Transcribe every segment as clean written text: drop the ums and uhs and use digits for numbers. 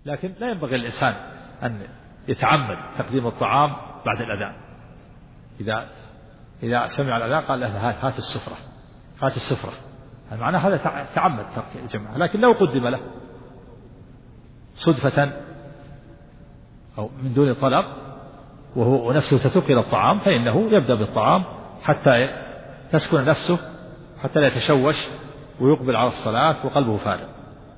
لكن لا ينبغي الإنسان أن يتعمد تقديم الطعام بعد الأذان. إذا سمع الأذان قال له هات السفرة، معناه هذا تعمد ترك الجماعة. لكن لو قدم له صدفة أو من دون طلب وهو نفسه تتوق إلى الطعام فإنه يبدأ بالطعام حتى تسكن نفسه، حتى لا يتشوش ويقبل على الصلاة وقلبه فارغ.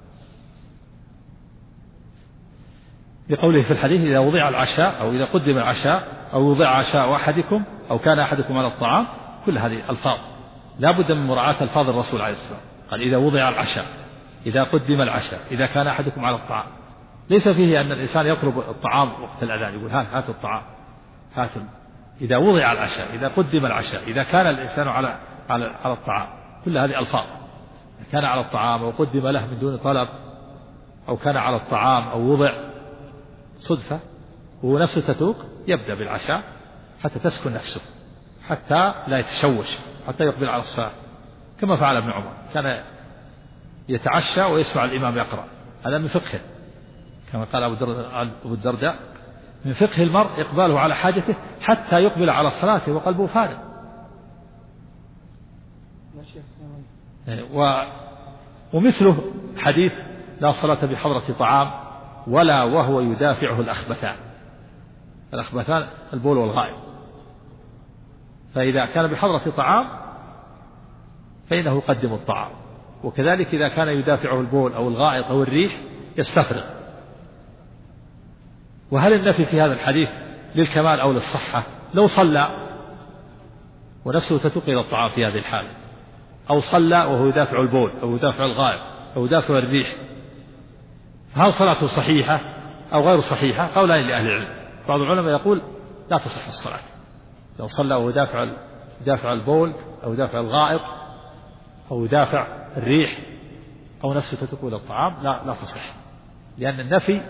لقوله في الحديث: إذا وضع العشاء أو إذا قدم العشاء أو وضع عشاء أحدكم أو كان أحدكم على الطعام، كل هذه ألفاظ لا بد من مراعاة ألفاظ الرسول عليه الصلاة والسلام. قال: إذا وضع العشاء، إذا قدم العشاء، إذا كان أحدكم على الطعام. ليس فيه أن الإنسان يطلب الطعام وقت الأذان يقول هات الطعام، إذا وضع العشاء، إذا قدم العشاء، إذا كان الإنسان على الطعام، كل هذه ألفاظ. كان على الطعام أو قدم له من دون طلب أو كان على الطعام أو وضع صدفة ونفسه تتوق، يبدأ بالعشاء حتى تسكن نفسه، حتى لا يتشوش، حتى يقبل على الصلاة، كما فعل ابن عمر، كان يتعشى ويسمع الإمام يقرأ. هذا من فقهه، كما قال أبو الدرداء: من فقه المرء إقباله على حاجته حتى يقبل على صلاته وقلبه فارغ. ومثله حديث: لا صلاة بحضرة طعام ولا وهو يدافعه الأخبثان البول والغائط. فإذا كان بحضرة طعام فإنه يقدم الطعام، وكذلك إذا كان يدافعه البول أو الغائط أو الريح يستفرغ. وهل النفي في هذا الحديث للكمال أو للصحة؟ لو صلى ونفسه تتوق إلى الطعام في هذه الحالة، أو صلى وهو يدافع البول أو يدافع الغائط أو يدافع الريح، هل صلاته صحيحة أو غير صحيحة؟ قولان لأهل العلم. بعض العلماء يقول لا تصح الصلاة لو صلى وهو يدافع البول أو يدافع الغائط أو يدافع الريح أو نفسه تتوق إلى الطعام، لا تصح، لأن النفي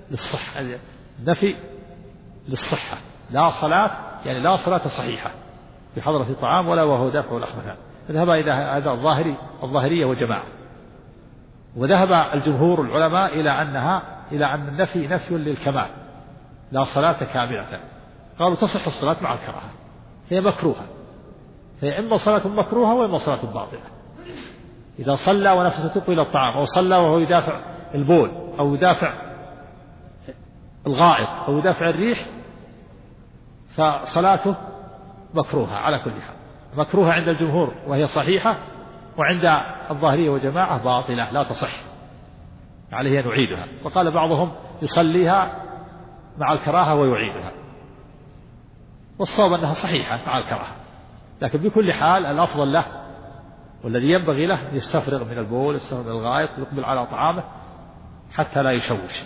للصحة، لا صلاة، يعني لا صلاة صحيحة بحضرة الطعام ولا وهو دافع الأخبثان. فذهب إلى هذا الظاهرية وجماعة، وذهب الجمهور العلماء إلى أن النفي نفي للكمال، لا صلاة كاملة. قالوا تصح الصلاة مع الكراهة، هي مكروهة، هي إما صلاة مكروهة وإما صلاة باطلة. إذا صلى ونفسه تتوق إلى الطعام، أو صلى وهو يدافع البول أو يدافع الغائط أو يدافع الريح، فصلاته مكروهة على كل حال، مكروهة عند الجمهور وهي صحيحة، وعند الظاهرية وجماعة باطلة لا تصح، عليه أن نعيدها. وقال بعضهم يصليها مع الكراهة ويعيدها، والصواب أنها صحيحة مع الكراهة، لكن بكل حال الأفضل له والذي ينبغي له يستفرغ من البول، يستفرغ من الغائط، يقبل على طعامه حتى لا يشوش،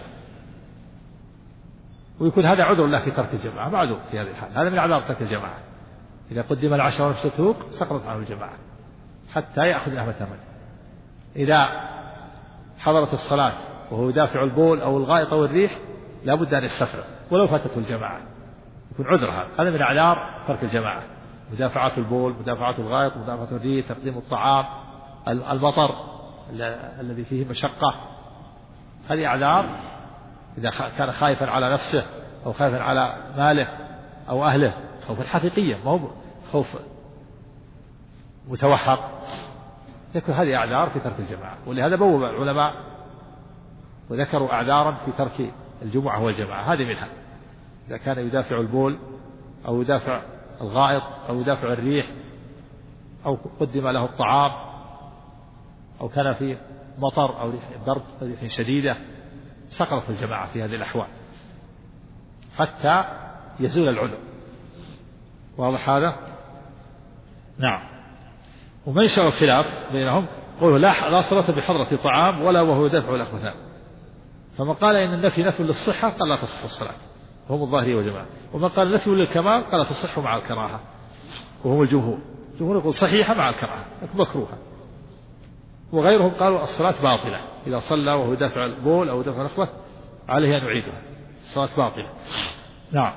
ويكون هذا عذر له في ترك الجماعة، معذور في هذه الحال، هذا من أعذار ترك الجماعة. إذا قدم العشاء ونفسه تتوق سقطت عنه الجماعة حتى يأخذ نهمة الرجل. إذا حضرت الصلاة وهو يدافع البول أو الغائط أو الريح لا بد أن يستفرغ ولو فاتته الجماعة، يكون عذرها، هذا من أعذار ترك الجماعة: مدافعات البول، مدافعات الغائط، مدافعات الريح، تقديم الطعام، المطر الذي فيه مشقة، هذه أعذار. إذا كان خائفا على نفسه أو خائفا على ماله أو أهله خوفا حقيقيا، ما هو خوف متوحق، يكون هذه أعذار في ترك الجماعة. ولهذا بوب العلماء وذكروا أعذارا في ترك الجمعة والجماعة، هذه منها: إذا كان يدافع البول أو يدافع الغائط أو يدافع الريح أو قدم له الطعام أو كان في مطر أو ريح برد أو ريح شديدة، سقطت الجماعة في هذه الأحوال حتى يزول العذر. واضح هذا؟ نعم. ومنشأ الخلاف بينهم قوله لا صلاة بحضرة طعام ولا وهو يدافع الأخبثان. فمن قال إن النفي نفي للصحة قال لا تصح الصلاة، وهم الظاهرية والجماعة. ومن قال نفي للكمال قال تصح مع الكراهة، وهم الجمهور يقول صحيحة مع الكراهة مكروهة. وغيرهم قالوا الصلاة باطلة، إذا صلى وهو يدافع البول أو يدافع الأخبث عليه أن يعيدها، الصلاة باطلة. نعم.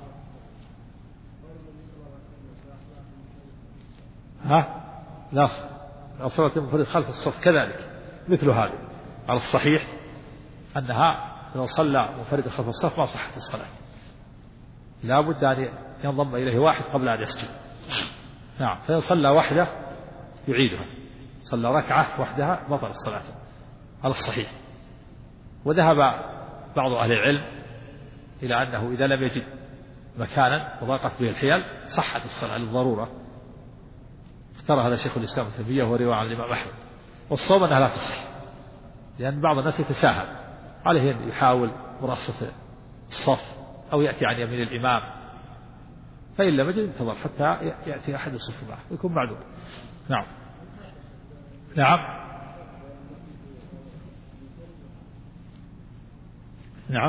لا صلاة المنفرد خلف الصف كذلك مثل هذا، على الصحيح أنها لو صلى منفردا خلف الصف ما صحت الصلاة، لا بد أن ينضم إليه واحد قبل أن يسجد. نعم. فإن صلى وحده يعيدها، صلى ركعة وحدها بطل الصلاة على الصحيح. وذهب بعض أهل العلم إلى أنه إذا لم يجد مكانا وضاقت به الحيل صحت الصلاة للضرورة. اختار هذا شيخ الإسلام ابن تيمية ورواية عن الإمام أحمد. والصواب أنها لا تصح، لأن بعض الناس يتساهل، عليه أن يحاول مرصة الصف أو يأتي عن يمين الإمام، فإن لم يجد انتظر حتى يأتي أحد الصف معه ويكون معذور. نعم. نعم. نعم.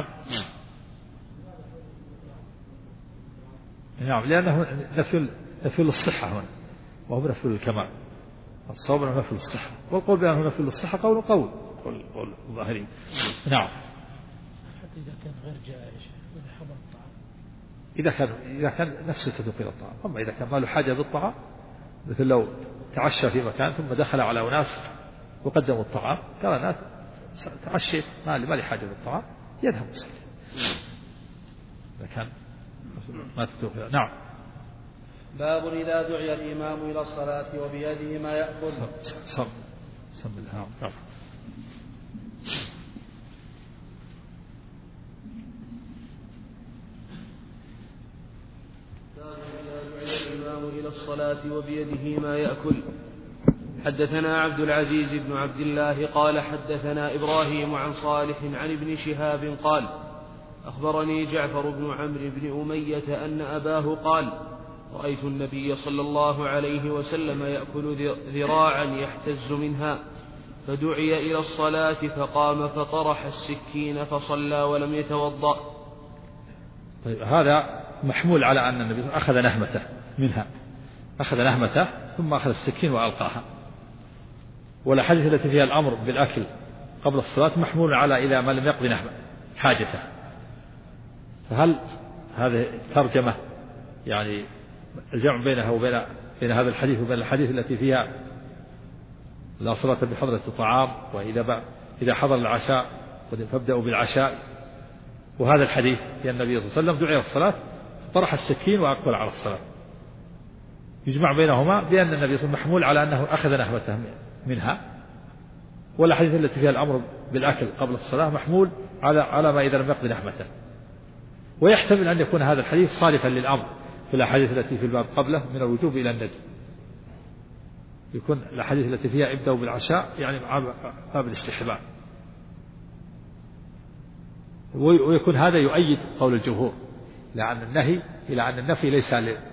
نعم. لأنه نفي للصحة هنا، وهو نفي للكمال. الصواب أنه نفي للصحة، والقول بأنه نفي للصحة قول الظاهري. نعم. حتى إذا كان غير جائع إذا حضر الطعام، إذا كان نفسه تذوق إلى الطعام. أما إذا كان ما له حاجة بالطعام، مثل لو تعشى في مكان ثم دخل على أناس وقدموا الطعام، قال أنا تعشيت ما لي حاجة بالطعام، يذهب يصلي إذا كان ما تذوق. نعم. باب إذا دعي الإمام إلى الصلاة وبيده ما يأكل. سم الله. نعم. الإمام إلى الصلاة وبيده ما يأكل. حدثنا عبد العزيز بن عبد الله قال حدثنا إبراهيم عن صالح عن ابن شهاب قال أخبرني جعفر بن عمرو بن أمية أن أباه قال رأيت النبي صلى الله عليه وسلم يأكل ذراعا يحتز منها، فدعي إلى الصلاة فقام فطرح السكين فصلى ولم يتوضأ. طيب، هذا محمول على أن النبي أخذ نهمته منها، أخذ نهمته ثم أخذ السكين وألقاها. والأحاديث التي فيها الأمر بالأكل قبل الصلاة محمول على إلى ما لم يقضي نهمه حاجته. فهل هذه الترجمة يعني الجمع بينها بين هذا الحديث وبين الحديث التي فيها لا صلاة بحضرة الطعام، وإذا حضر العشاء فابدأوا بالعشاء، وهذا الحديث في النبي صلى الله عليه وسلم دعي الصلاة طرح السكين وأقبل على الصلاة، يجمع بينهما بأن النبي صلى الله عليه وسلم محمول على أنه أخذ نهمته منها. والحديث التي فيها الأمر بالأكل قبل الصلاة محمول على ما إذا لم يقضي نهمته. ويحتمل أن يكون هذا الحديث صالفا للأمر في الأحاديث التي في الباب قبله من الوجوب إلى الندب، يكون الأحاديث التي فيها ابدأوا بالعشاء يعني باب الاستحباب، ويكون هذا يؤيد قول الجمهور لأن النهي إلى أن النفي ليس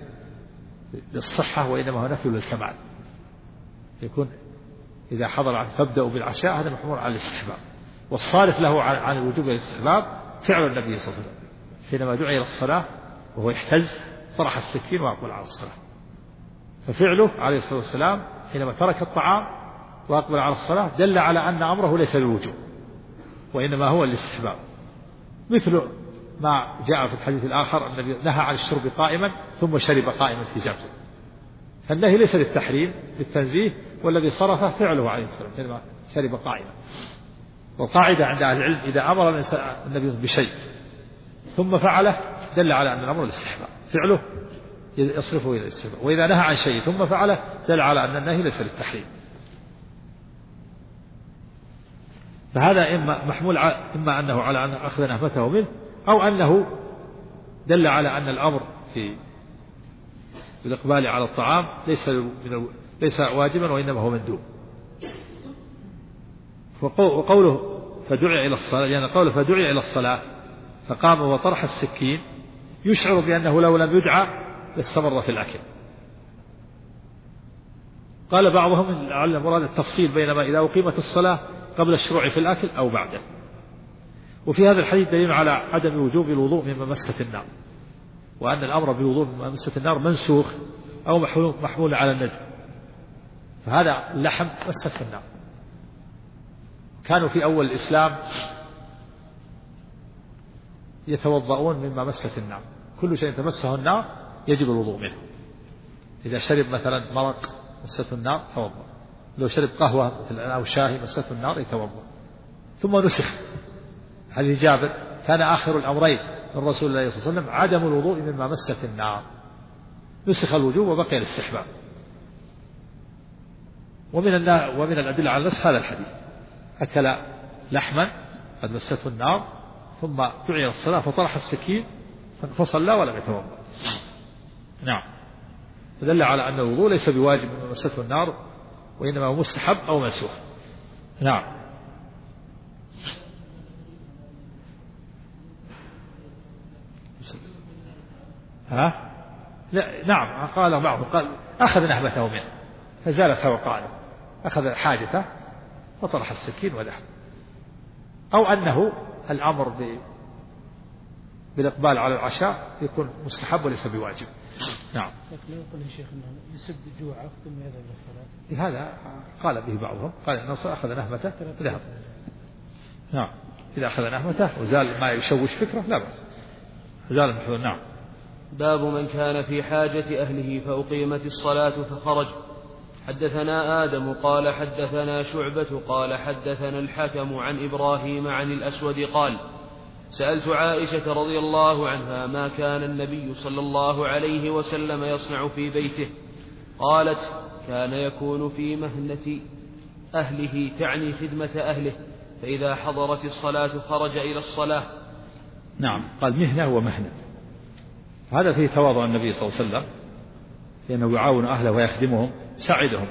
للصحة وإنما هو نفي للكمال. يكون إذا حضر فابدأوا بالعشاء هذا محمول على الاستحباب، والصارف له عن الوجوب والاستحباب فعل النبي صلى الله عليه وسلم حينما دعي إلى الصلاة وهو يحتز طرح السكين وأقبل على الصلاة. ففعله عليه الصلاة والسلام حينما ترك الطعام وأقبل على الصلاة دل على أن أمره ليس للوجوب وإنما هو الاستحباب، مثل ما جاء في الحديث الآخر النبي نهى عن الشرب قائما ثم شرب قائما في زمزم، فالنهي ليس للتحريم للتنزيه، والذي صرفه فعله عليه الصلاة والسلام حينما شرب قائما. والقاعدة عند أهل العلم إذا أمر النبي بشيء ثم فعله دل على أن الأمر الاستحباب، فعله يصرفه إلى الاستحباب، وإذا نهى عن شيء ثم فعله دل على أن النهي ليس للتحريم. فهذا إما محمول إما أنه على أن أخذ نهمته منه، أو أنه دل على أن الأمر في الإقبال على الطعام ليس واجبا وإنما هو مندوب. وقوله فدعي إلى الصلاة يعني قوله فدعي إلى الصلاة فقام وطرح السكين يشعر بأنه لو لم يدعى لاستمر في الأكل. قال بعضهم لعل مراد التفصيل بينما إذا أقيمت الصلاة قبل الشروع في الأكل أو بعده. وفي هذا الحديث دليل على عدم وجوب الوضوء مما مست النار، وأن الأمر بالوضوء مما مست النار منسوخ أو محمول على الندب، فهذا اللحم مست في النار. كانوا في أول الإسلام يتوضؤون مما مست النار، كل شيء تمسه النار يجب الوضوء منه. إذا شرب مثلا مرق مسته النار توضأ، لو شرب قهوة مثلا أو شاهي مسته النار يتوضأ. ثم نسخ حديث جابر كان آخر الأمرين من رسول الله صلى الله عليه وسلم عدم الوضوء مما مست النار، نسخ الوجوب وبقي الاستحباب. ومن الأدلة على النسخ هذا الحديث: أكل لحما قد مسته النار ثم دعي الصلاة فطرح السكين فصلى ولم يتوضأ. نعم، فدل على أن الوضوء ليس بواجب مما مسته النار، وإنما هو مستحب أو منسوخ. نعم. ها؟ لا، نعم، قال بعضهم قال أخذ نهبته منه فزالت وقائه، أخذ حاجته فطرح السكين وذهب. أو أنه الأمر بالإقبال على العشاء يكون مستحب وليس بواجب. نعم. لكن يقول يا شيخ أنه يسد جوعه ثم يذهب للصلاة، هذا قال به بعضهم، قال أنه أخذ نهبته ذهب. نعم، إذا أخذ نهبته وزال ما يشوش فكره لا بأس، زال المحذور. نعم. باب من كان في حاجة أهله فأقيمت الصلاة فخرج. حدثنا آدم قال حدثنا شعبة قال حدثنا الحكم عن إبراهيم عن الأسود قال: سألت عائشة رضي الله عنها ما كان النبي صلى الله عليه وسلم يصنع في بيته؟ قالت: كان يكون في مهنة أهله، تعني خدمة أهله، فإذا حضرت الصلاة خرج إلى الصلاة. نعم، قال مهنة ومهنة، هذا فيه تواضع النبي صلى الله عليه وسلم، لأنه يعاون أهله ويخدمهم، يساعدهم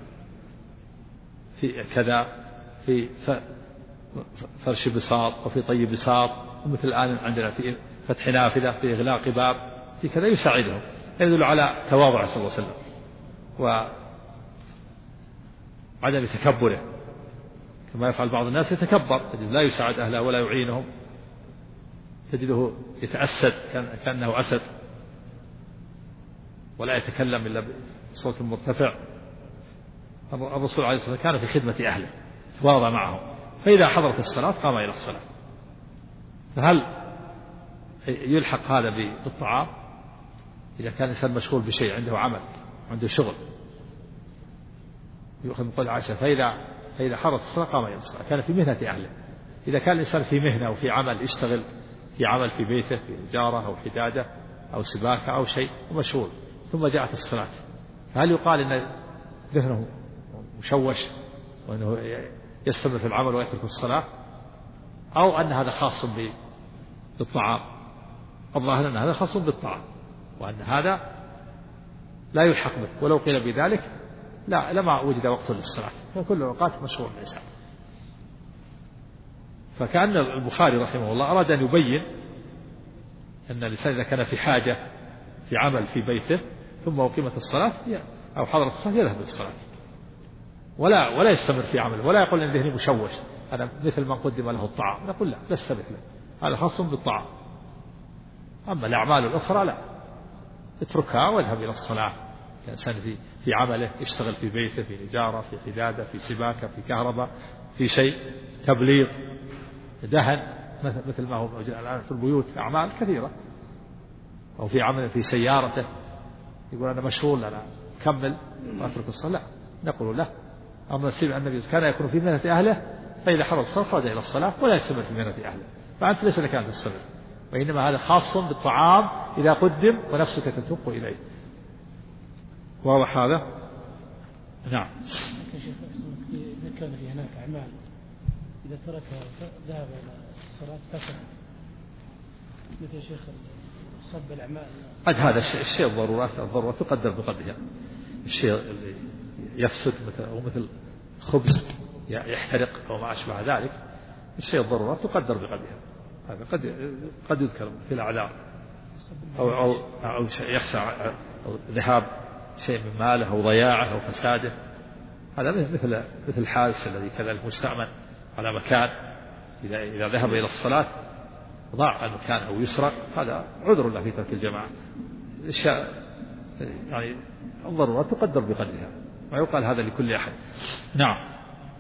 في كذا، في فرش بساط وفي طي بساط، ومثل الآن عندنا في فتح نافذة، في إغلاق باب، في كذا يساعدهم، يدل على تواضعه صلى الله عليه وسلم وعدم تكبره، كما يفعل بعض الناس يتكبر، لا يساعد أهله ولا يعينهم، تجده يتأسد كأنه أسد، ولا يتكلم إلا بصوت مرتفع. الرسول عليه الصلاة والسلام كان في خدمة أهله، تواضع معهم، فإذا حضرت الصلاة قام إلى الصلاة. فهل يلحق هذا بالطعام؟ إذا كان الإنسان مشغول بشيء، عنده عمل، عنده شغل، يؤخذ من قول عائشة: فإذا حضرت الصلاة قام إلى الصلاة، كان في مهنة أهله. إذا كان الإنسان في مهنة وفي عمل، يشتغل في عمل في بيته، في تجارة أو حدادة أو سباكة أو شيء ومشغول، ثم جاءت الصلاة، هل يقال إن ذهنه مشوش وأنه يستمر في العمل ويترك الصلاة، أو أن هذا خاص بالطعام؟ الظاهر أن هذا خاص بالطعام، وأن هذا لا يلحق به، ولو قيل بذلك لما وجد وقت للصلاة، فكل الأوقات مشغول الإنسان. فكأن البخاري رحمه الله أراد أن يبين أن الإنسان إذا كان في حاجة في عمل في بيته ثم أقيمت الصلاة أو حضرت الصلاة يذهب للصلاة، ولا يستمر في عمله، ولا يقول أن ذهني مشوش، أنا مثل من قدم له الطعام. نقول لا، لست مثله، هذا خاص بالطعام. أما الأعمال الأخرى لا، اتركها واذهب إلى الصلاة. الإنسان في عمله، يشتغل في بيته، في نجارة، في حدادة، في سباكة، في كهرباء، في شيء تبليغ، دهن، مثل ما هو الآن في البيوت أعمال كثيرة، أو في عمل في سيارته، يقول أنا مشغول، أنا كمل وأترك الصلاة. نقول له: أما سمع النبي كان يكون في مهنة أهله، فإذا حضر الصلاة خرج إلى الصلاة ولا يستمر في مهنة أهله، فأنت ليس لك أن تستمر، وإنما هذا خاص بالطعام إذا قدم ونفسك تتوق إليه. واضح هذا؟ نعم. إذا كان في هناك أعمال إذا تركها ذهب إلى الصلاة فسد، مثل يا شيخ صب الأعمال، قد هذا الشيء الضرورة تقدر بقدرها. الشيء اللي يفسد مثل خبز يحترق أو ما أشبه ذلك، الشيء الضرورة تقدر بقدرها. هذا قد يذكر في الأعذار، أو يخشى أو ذهاب شيء من ماله أو ضياعه أو فساده. هذا مثل الحارس الذي كذلك مستأمن على مكان، إذا ذهب إلى الصلاة ضاع المكان أو يسرق، هذا عذر له في ترك الجماعة. يعني الضرورة تقدر بقدرها، ويقال هذا لكل أحد. نعم.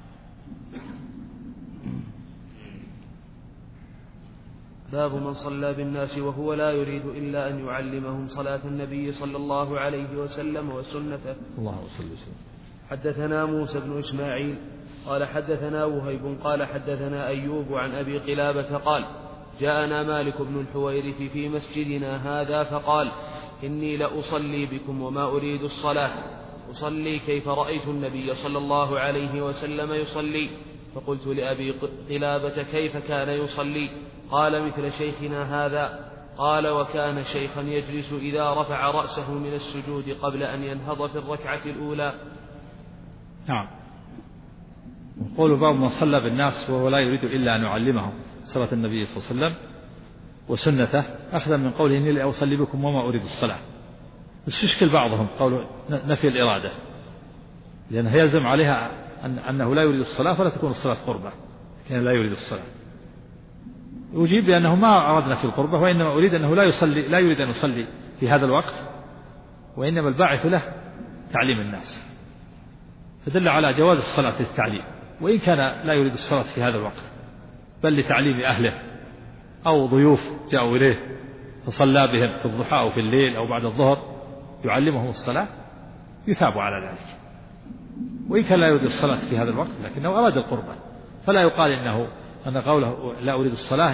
باب من صلى بالناس وهو لا يريد إلا أن يعلمهم صلاة النبي صلى الله عليه وسلم وسنته. الله صلى الله عليه وسلم. حدثنا موسى بن إسماعيل قال حدثنا وهيب قال حدثنا أيوب عن أبي قلابة قال جاءنا مالك بن الحويرث في مسجدنا هذا فقال إني لأصلي بكم وما أريد الصلاة، أصلي كيف رأيت النبي صلى الله عليه وسلم يصلي. فقلت لأبي قلابة كيف كان يصلي؟ قال مثل شيخنا هذا. قال وكان شيخا يجلس إذا رفع رأسه من السجود قبل أن ينهض في الركعة الأولى. نعم. قول باب من صلى بالناس وهو لا يريد إلا أن يعلمهم صلاة النبي صلى الله عليه وسلم وسنته أخذا من قوله إني لأصلي بكم وما أريد الصلاة. يشكل بعضهم قول نفي الإرادة، لأنه يلزم عليها أنه لا يريد الصلاة فلا تكون الصلاة قربة، كان لا يريد الصلاة. يجيب بأنه ما أردنا في القربة، وإنما أريد أنه لا يريد أن يصلي في هذا الوقت، وإنما الباعث له تعليم الناس، فدل على جواز الصلاة للتعليم، وإن كان لا يريد الصلاة في هذا الوقت بل لتعليم أهله أو ضيوف جاءوا إليه فصلى بهم في الضحى أو في الليل أو بعد الظهر يعلمهم الصلاة يثاب على ذلك. وإن كان لا يريد الصلاة في هذا الوقت لكنه أراد القربة، فلا يقال أن قوله لا أريد الصلاة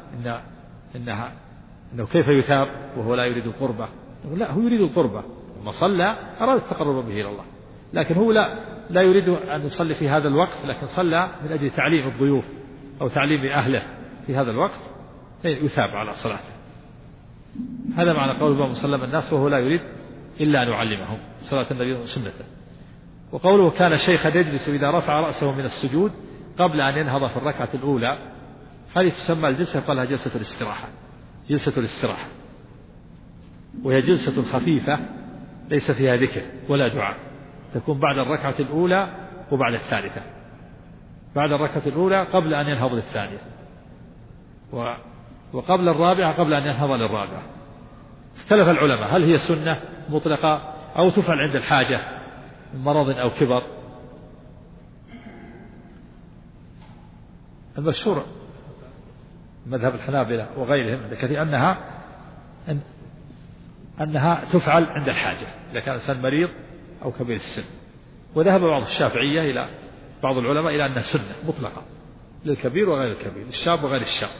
إنه كيف يثاب وهو لا يريد القربة. لا، هو يريد القربة، لما صلى أراد التقرب به إلى الله، لكن هو لا يريد أن يصلي في هذا الوقت، لكن صلى من أجل تعليم الضيوف أو تعليم أهله في هذا الوقت يثاب على صلاته. هذا معنى قول باب صلى الناس وهو لا يريد إلا أن يعلمهم صلاة النبي وسنته. وقوله كان الشيخ يجلس إذا رفع رأسه من السجود قبل أن ينهض في الركعة الأولى، هذه تسمى الجلسة قالها جلسة الاستراحة. جلسة الاستراحة وهي جلسة خفيفة ليس فيها ذكر ولا دعاء، تكون بعد الركعة الأولى وبعد الثالثة. بعد الركعة الأولى قبل أن ينهض للثانية، وقبل الرابعة قبل أن ينهض للرابعة. اختلف العلماء هل هي سنة مطلقة أو تفعل عند الحاجة من مرض أو كبر. المشهور مذهب الحنابلة وغيرهم كثير أنها تفعل عند الحاجة إذا كان الإنسان مريض أو كبير السن. وذهب بعض الشافعية إلى بعض العلماء إلى أنها سنة مطلقة للكبير وغير الكبير، للشاب وغير الشاب.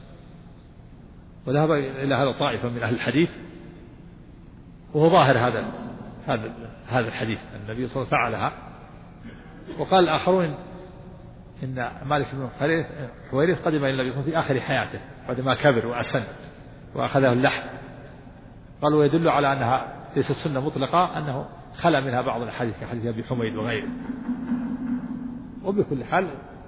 وذهب إلى هذا طائفة من أهل الحديث، وهو ظاهر هذا الحديث النبي صلى الله عليه وسلم فعلها. وقال الآخرون إن مالك بن الحويرث قدم إلى النبي صلى الله عليه وسلم في آخر حياته بعدما كبر وأسن وأخذه اللحم. قالوا يدل على أنها ليست سنة مطلقة، أنه خلى منها بعض الحديث كحديث أبي حميد وغيره. وبكل حال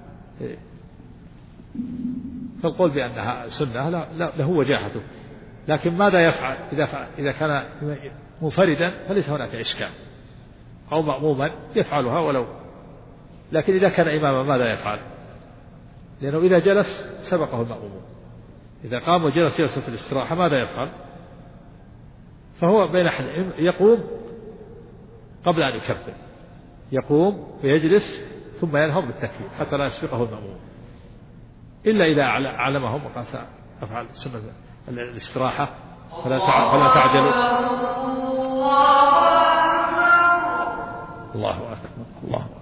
فالقول بأنها سنة له وجاهته، لكن ماذا يفعل إذا كان منفردا فليس هناك إشكال، أو مأموما يفعلها ولو. لكن إذا كان إماما ماذا يفعل؟ لأنه إذا جلس سبقه المأمومون. إذا قام وجلس جلسة الاستراحة ماذا يفعل؟ فهو بين حدين، يقوم قبل أن يكبر، يقوم ويجلس ثم ينهض بالتكبير حتى لا يسبقه المأموم، إلا إذا علمهم وقال سأفعل سنة الاستراحة فلا تعجلوا. الله أكبر الله أكبر.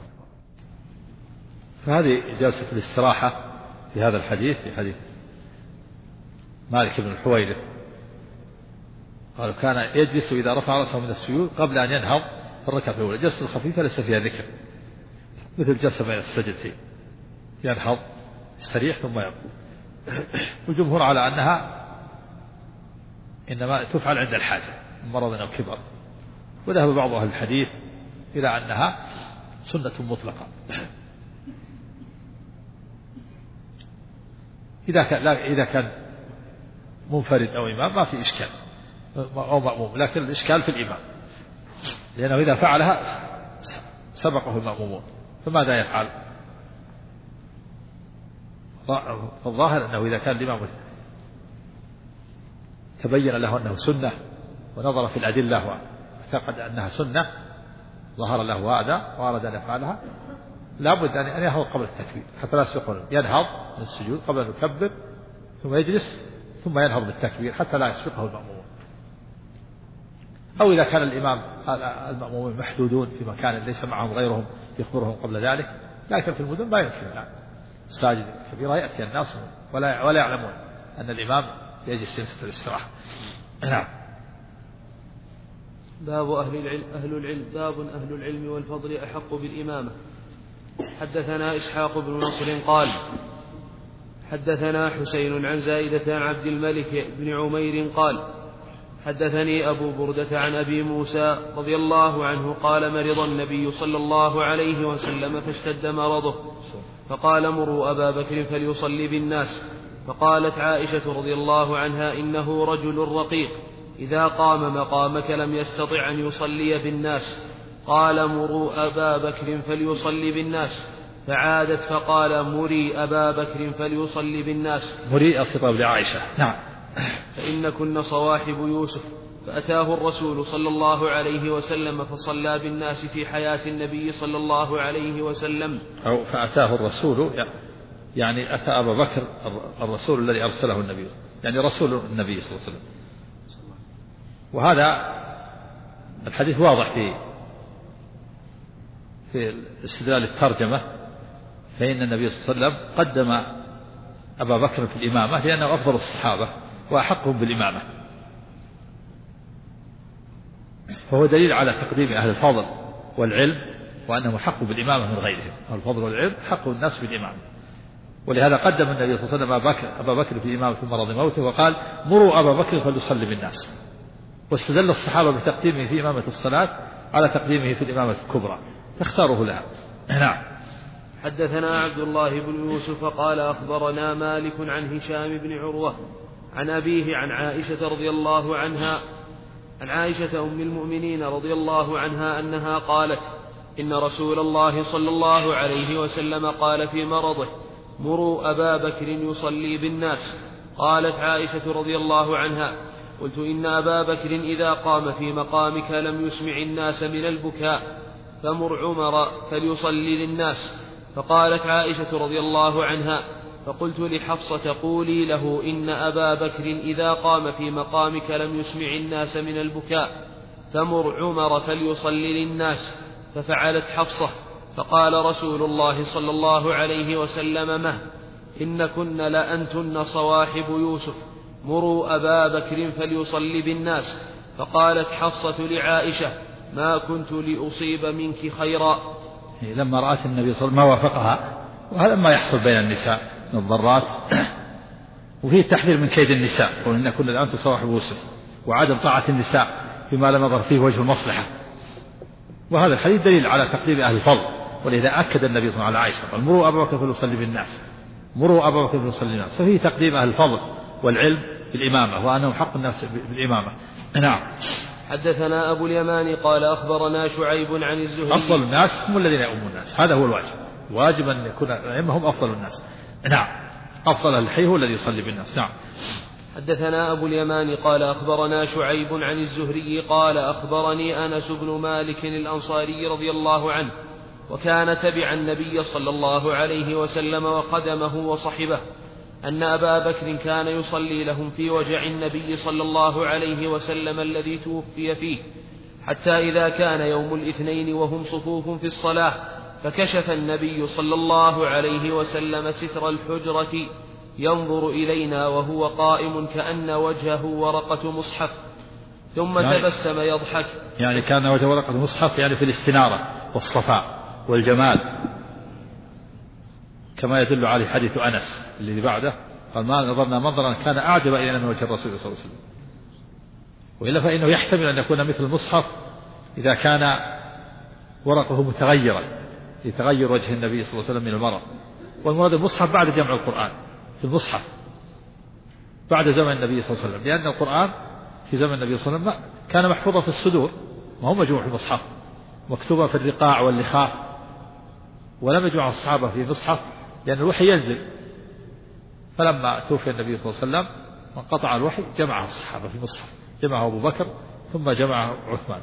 فهذه جلسة الاستراحة في هذا الحديث، في حديث مالك بن الحويرث قالوا كان يجلس إذا رفع رأسه من السجود قبل أن ينهض في الركعة الأولى. جلسة الخفيفة ليس فيها ذكر، مثل جلسة بين السجدتين، ينهض يستريح ثم يقوم. والجمهور على أنها إنما تفعل عند الحاجة من مرض أو كبر. وذهب بعض أهل الحديث إلى أنها سنة مطلقة إذا كان منفرد أو إمام ما في إشكال، أو مأموم، لكن الإشكال في الإمام، لأنه إذا فعلها سبقه المأمومون فماذا يفعل؟ فالظاهر أنه إذا كان الإمام تبين له أنه سنة ونظر في الأدلة واعتقد أنها سنة، ظهر له هذا وأراد أن يفعلها، لابد أن ينهض قبل التكبير حتى لا يسبقه. ينهض من السجود قبل أن يكبر ثم يجلس ثم ينهض بالتكبير حتى لا يسبقه المأموم. أو إذا كان الإمام المأمومون محدودون في مكان ليس معهم غيرهم يخبرهم قبل ذلك، لكن في المدن ما يمكن مساجد كبيرة يأتي الناس ولا يعلمون أن الإمام يجلس جلسة الاستراحة. نعم. باب أهل العلم والفضل أحق بالإمامة. حدثنا إسحاق بن نصر قال حدثنا حسين عن زائدة عن عبد الملك بن عمير قال حدثني أبو بردة عن أبي موسى رضي الله عنه قال مرض النبي صلى الله عليه وسلم فاشتد مرضه فقال مروا أبا بكر فليصلي بالناس. فقالت عائشة رضي الله عنها إنه رجل رقيق إذا قام مقامك لم يستطع أن يصلي بالناس. قال مروا أبا بكر فليصلي بالناس. فعادت فقال مري أبا بكر فليصلي بالناس. مري الخطاب لعائشة. نعم. فإن كن صواحب يوسف. فأتاه الرسول صلى الله عليه وسلم فصلى بالناس في حياة النبي صلى الله عليه وسلم. أو فأتاه الرسول يعني أتى أبا بكر الرسول الذي أرسله النبي، يعني رسول النبي صلى الله عليه وسلم. وهذا الحديث واضح في استدلال الترجمة، فإن النبي صلى الله عليه وسلم قدم أبا بكر في الإمامة لأنه أفضل الصحابة وأحقهم بالإمامة، فهو دليل على تقديم أهل الفضل والعلم وأنهم حقوا بالإمامة من غيرهم. أهل الفضل والعلم حقوا الناس بالإمامة، ولهذا قدم النبي صلى الله عليه وسلم أبا بكر في الإمامة في مرض موته وقال مروا أبا بكر فليصلي بالناس. واستدل الصحابة بتقديمه في إمامة الصلاة على تقديمه في الإمامة الكبرى فاختاروه لها. نعم. حدثنا عبد الله بن يوسف قال أخبرنا مالك عن هشام بن عروة عن أبيه عن عائشة رضي الله عنها، عن عائشة أم المؤمنين رضي الله عنها أنها قالت إن رسول الله صلى الله عليه وسلم قال في مرضه مروا أبا بكر يصلي بالناس. قالت عائشة رضي الله عنها قلت إن أبا بكر إذا قام في مقامك لم يسمع الناس من البكاء فمر عمر فليصلي للناس. فقالت عائشة رضي الله عنها فقلت لحفصة قولي له إن أبا بكر إذا قام في مقامك لم يسمع الناس من البكاء فمر عمر فليصلي للناس. ففعلت حفصة. فقال رسول الله صلى الله عليه وسلم مه إن كن لأنتن صواحب يوسف مروا أبا بكر فليصلي بالناس. فقالت حفصة لعائشة ما كنت لأصيب منك خيرا. لما رأت النبي صلى الله عليه وسلم ما وافقها، وهذا ما يحصل بين النساء من الضرات، وفيه التحذير من كيد النساء وإن كن لأنتن صواحب يوسف، وعدم طاعة النساء فيما لم يظهر فيه وجه المصلحة. وهذا الحديث دليل على تقديم أهل الفضل، ولذا أكد النبي صلى الله عليه وسلم على عائشة قال مروا أبا بكر فليصلي بالناس، مروا أبا بكر فليصلي بالناس، ففيه تقديم أهل الفضل والعلم بالإمامة وأنهم حق الناس بالإمامة. نعم. حدثنا أبو اليمان قال أخبرنا شعيب عن الزهري. أفضل الناس هم الذين يؤمون الناس، هذا هو الواجب، واجب أن يكون الأئمة هم أفضل الناس. نعم. أفضل الحي هو الذي يصلي بالناس. نعم. حدثنا أبو اليمان قال أخبرنا شعيب عن الزهري قال أخبرني أنس بن مالك الأنصاري رضي الله عنه وكان تبع النبي صلى الله عليه وسلم وخدمه وصحبه أن أبا بكر كان يصلي لهم في وجع النبي صلى الله عليه وسلم الذي توفي فيه، حتى إذا كان يوم الاثنين وهم صفوف في الصلاة فكشف النبي صلى الله عليه وسلم ستر الحجرة ينظر إلينا وهو قائم كأن وجهه ورقة مصحف، ثم تبسم يضحك. يعني كان وجهه ورقة مصحف يعني في الاستنارة والصفاء والجمال، كما يدل عليه حديث أنس الذي بعده قال ما نظرنا منظرا كان أعجب إلينا من وجه الرسول صلى الله عليه وسلم. وإلا فإنه يحتمل أن يكون مثل المصحف إذا كان ورقه متغيرا لتغير وجه النبي صلى الله عليه وسلم من المرض. والمراد المصحف بعد جمع القرآن في المصحف بعد زمن النبي صلى الله عليه وسلم، لأن القرآن في زمن النبي صلى الله عليه وسلم كان محفوظا في الصدور ما هو مجموع في المصحف، مكتوبا في الرقاع واللخاف، ولم يجمع الصحابة في مصحف لأن الوحي ينزل. فلما توفي النبي صلى الله عليه وسلم وانقطع الوحي جمعه الصحابة في مصحف، جمعه أبو بكر ثم جمعه عثمان.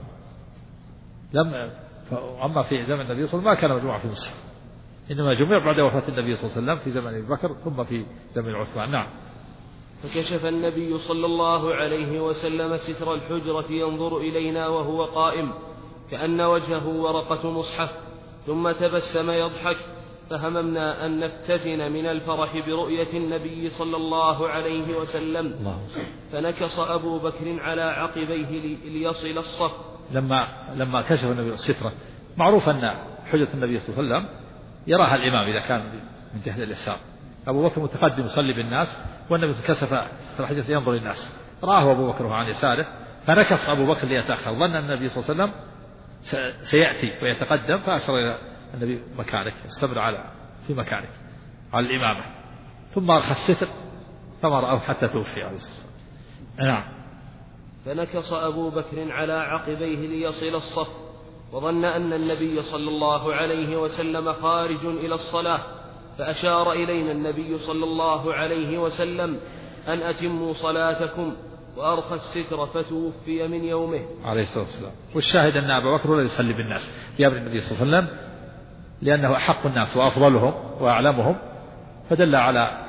أما في زمن النبي صلى الله عليه وسلم ما كان مجموعا في مصحف، إنما جمع بعد وفاة النبي صلى الله عليه وسلم في زمن أبي بكر ثم في زمن عثمان. نعم. فكشف النبي صلى الله عليه وسلم ستر الحجرة ينظر إلينا وهو قائم كأن وجهه ورقة مصحف، ثم تبسم يضحك، فهممنا أن نفتتن من الفرح برؤية النبي صلى الله عليه وسلم، فنكص أبو بكر على عقبيه ليصل الصف. لما كشف النبي السترة، معروف أن حجة النبي صلى الله عليه وسلم يراها الإمام إذا كان من جهة اليسار، أبو بكر متقدم يصلي بالناس والنبي كشف ستر حجته ينظر للناس، رآه أبو بكر عن يساره فنكص أبو بكر ليتأخر، ظن النبي صلى الله عليه وسلم سيأتي ويتقدم، فأشار إلى النبي مكانك، استمر في مكانك على الإمامة، ثم أرخى الستر فما رأوه حتى توفي عليه الصلاة والسلام. نعم. فنكص أبو بكر على عقبيه ليصل الصف، وظن أن النبي صلى الله عليه وسلم خارج إلى الصلاة، فأشار إلينا النبي صلى الله عليه وسلم أن أتموا صلاتكم، وأرخى الستر فتوفي من يومه عليه الصلاة والسلام. والشاهد أن أبا بكر لا يصلي بالناس في أمر النبي صلى الله عليه وسلم، لأنه أحق الناس وأفضلهم وأعلمهم، فدل على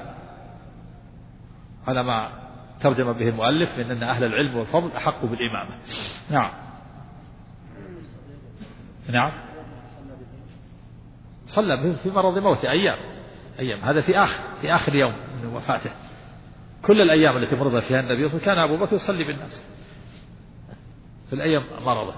ما ترجم به المؤلف من أن أهل العلم والفضل أحق بالإمامة. نعم. صلى بهم في مرض موت أيام، هذا في آخر يوم من وفاته. كل الأيام التي مرض فيها النبي صلى الله عليه وسلم كان أبو بكر يصلي بالناس في الأيام مرضه،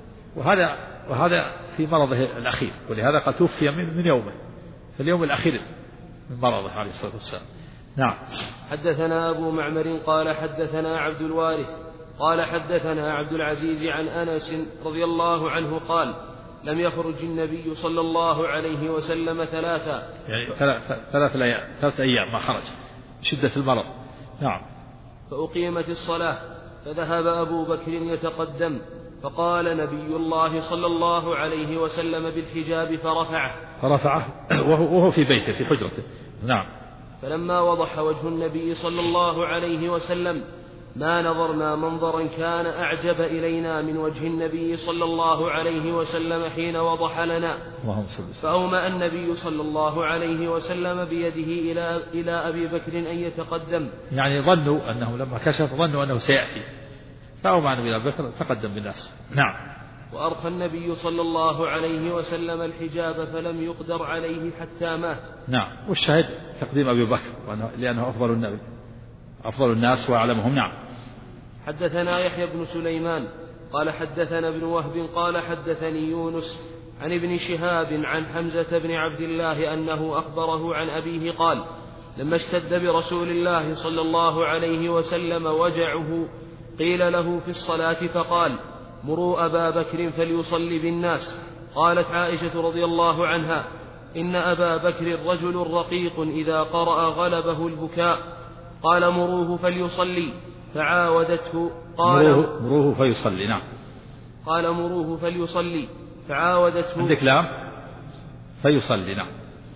وهذا في مرضه الأخير، ولهذا قد توفي من يومه في اليوم الأخير من مرضه عليه الصلاة والسلام. نعم. حدثنا أبو معمر قال حدثنا عبد الوارث قال حدثنا عبد العزيز عن أنس رضي الله عنه قال لم يخرج النبي صلى الله عليه وسلم ثلاثة، يعني ثلاث أيام ما خرج شدة المرض. نعم. فأقيمت الصلاة، فذهب أبو بكر يتقدم، فقال نبي الله صلى الله عليه وسلم بالحجاب فرفعه وهو في بيته في حجرته. نعم. فلما وضح وجه النبي صلى الله عليه وسلم ما نظرنا منظرا كان أعجب إلينا من وجه النبي صلى الله عليه وسلم حين وضح لنا، فأومأ النبي صلى الله عليه وسلم بيده إلى أبي بكر أن يتقدم، يعني ظنوا أنه لما كشف ظنوا أنه سيأتي، فأومأ إلى أبي بكر تقدم بالناس. نعم. وأرخى النبي صلى الله عليه وسلم الحجاب فلم يقدر عليه حتى مات. نعم. والشاهد تقديم أبي بكر لأنه أفضل الناس وأعلمهم. نعم. حدثنا يحيى بن سليمان قال حدثنا ابن وهب قال حدثني يونس عن ابن شهاب عن حمزة بن عبد الله أنه أخبره عن أبيه قال لما اشتد برسول الله صلى الله عليه وسلم وجعه قيل له في الصلاة فقال مروا أبا بكر فليصلي بالناس. قالت عائشة رضي الله عنها إن أبا بكر رجل رقيق إذا قرأ غلبه البكاء، قال مروه فليصلي، فعاودته مروه فيصلي. نعم. قال مروه فليصلي فعاودته. عندك لام فيصلي. نعم.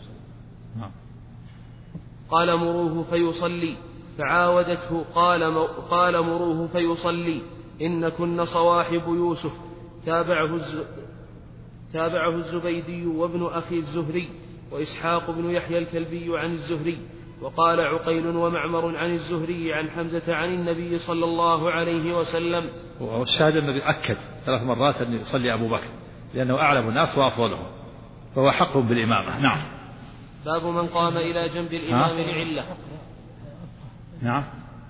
قال مروه فيصلي فعاودته قال مروه فيصلي إن كن صواحب يوسف. تابعه الزبيدي وابن أخي الزهري وإسحاق بن يحيى الكلبي عن الزهري، وقال عقيل ومعمر عن الزهري عن حمزة عن النبي صلى الله عليه وسلم. والشاهد النبي أكد 3 مرات أن يصلي أبو بكر لأنه أعلم الناس وأفضلهم، فهو حقهم بالإمامة. نعم. باب من قام إلى جنب الإمام لعلة. نعم.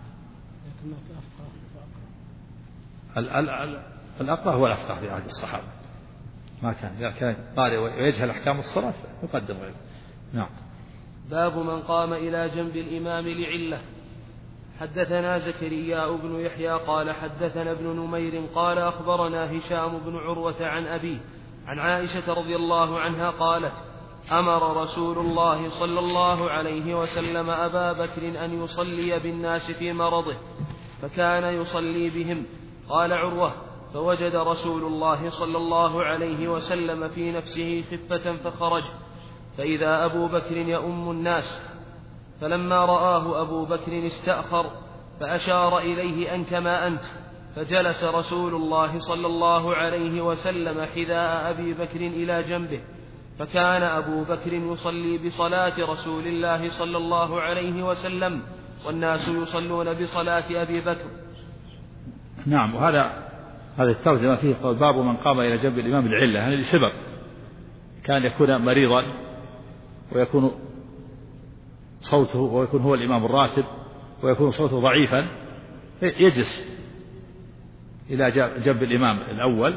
الأقرأ هو الأفقه في عهد الصحابة، ما كان إذا كان قارئ ويجهل أحكام الصلاة يقدم عليه. نعم. باب من قام إلى جنب الإمام لعلة. حدثنا زكريا بن يحيى قال حدثنا ابن نمير قال أخبرنا هشام بن عروة عن أبيه عن عائشة رضي الله عنها قالت أمر رسول الله صلى الله عليه وسلم أبا بكر أن يصلي بالناس في مرضه، فكان يصلي بهم. قال عروة فوجد رسول الله صلى الله عليه وسلم في نفسه خفة فخرج، فإذا أبو بكر يؤم الناس، فلما رآه أبو بكر استأخر فأشار إليه أن كما أنت، فجلس رسول الله صلى الله عليه وسلم حذاء أبي بكر إلى جنبه، فكان أبو بكر يصلي بصلاة رسول الله صلى الله عليه وسلم والناس يصلون بصلاة أبي بكر. نعم. وهذا الترجمة فيه باب من قام إلى جنب الإمام العلة، يعني لسبب كان يكون مريضا ويكون صوته ويكون هو الإمام الراتب ويكون صوته ضعيفا يجلس إلى جنب الإمام الأول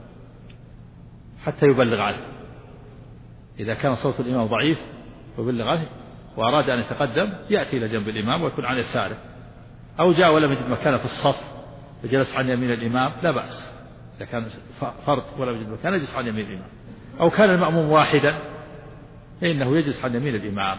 حتى يبلغ عنه. إذا كان صوت الإمام ضعيف ويبلغ عنه وأراد أن يتقدم يأتي إلى جنب الإمام ويكون عن يساره، أو جاء ولم يجد مكانه في الصف فجلس عن يمين الإمام لا بأس. إذا كان فرد ولم يجد مكانه يجلس عن يمين الإمام، أو كان المأموم واحدا فإنه يجلس عن يمين الإمام.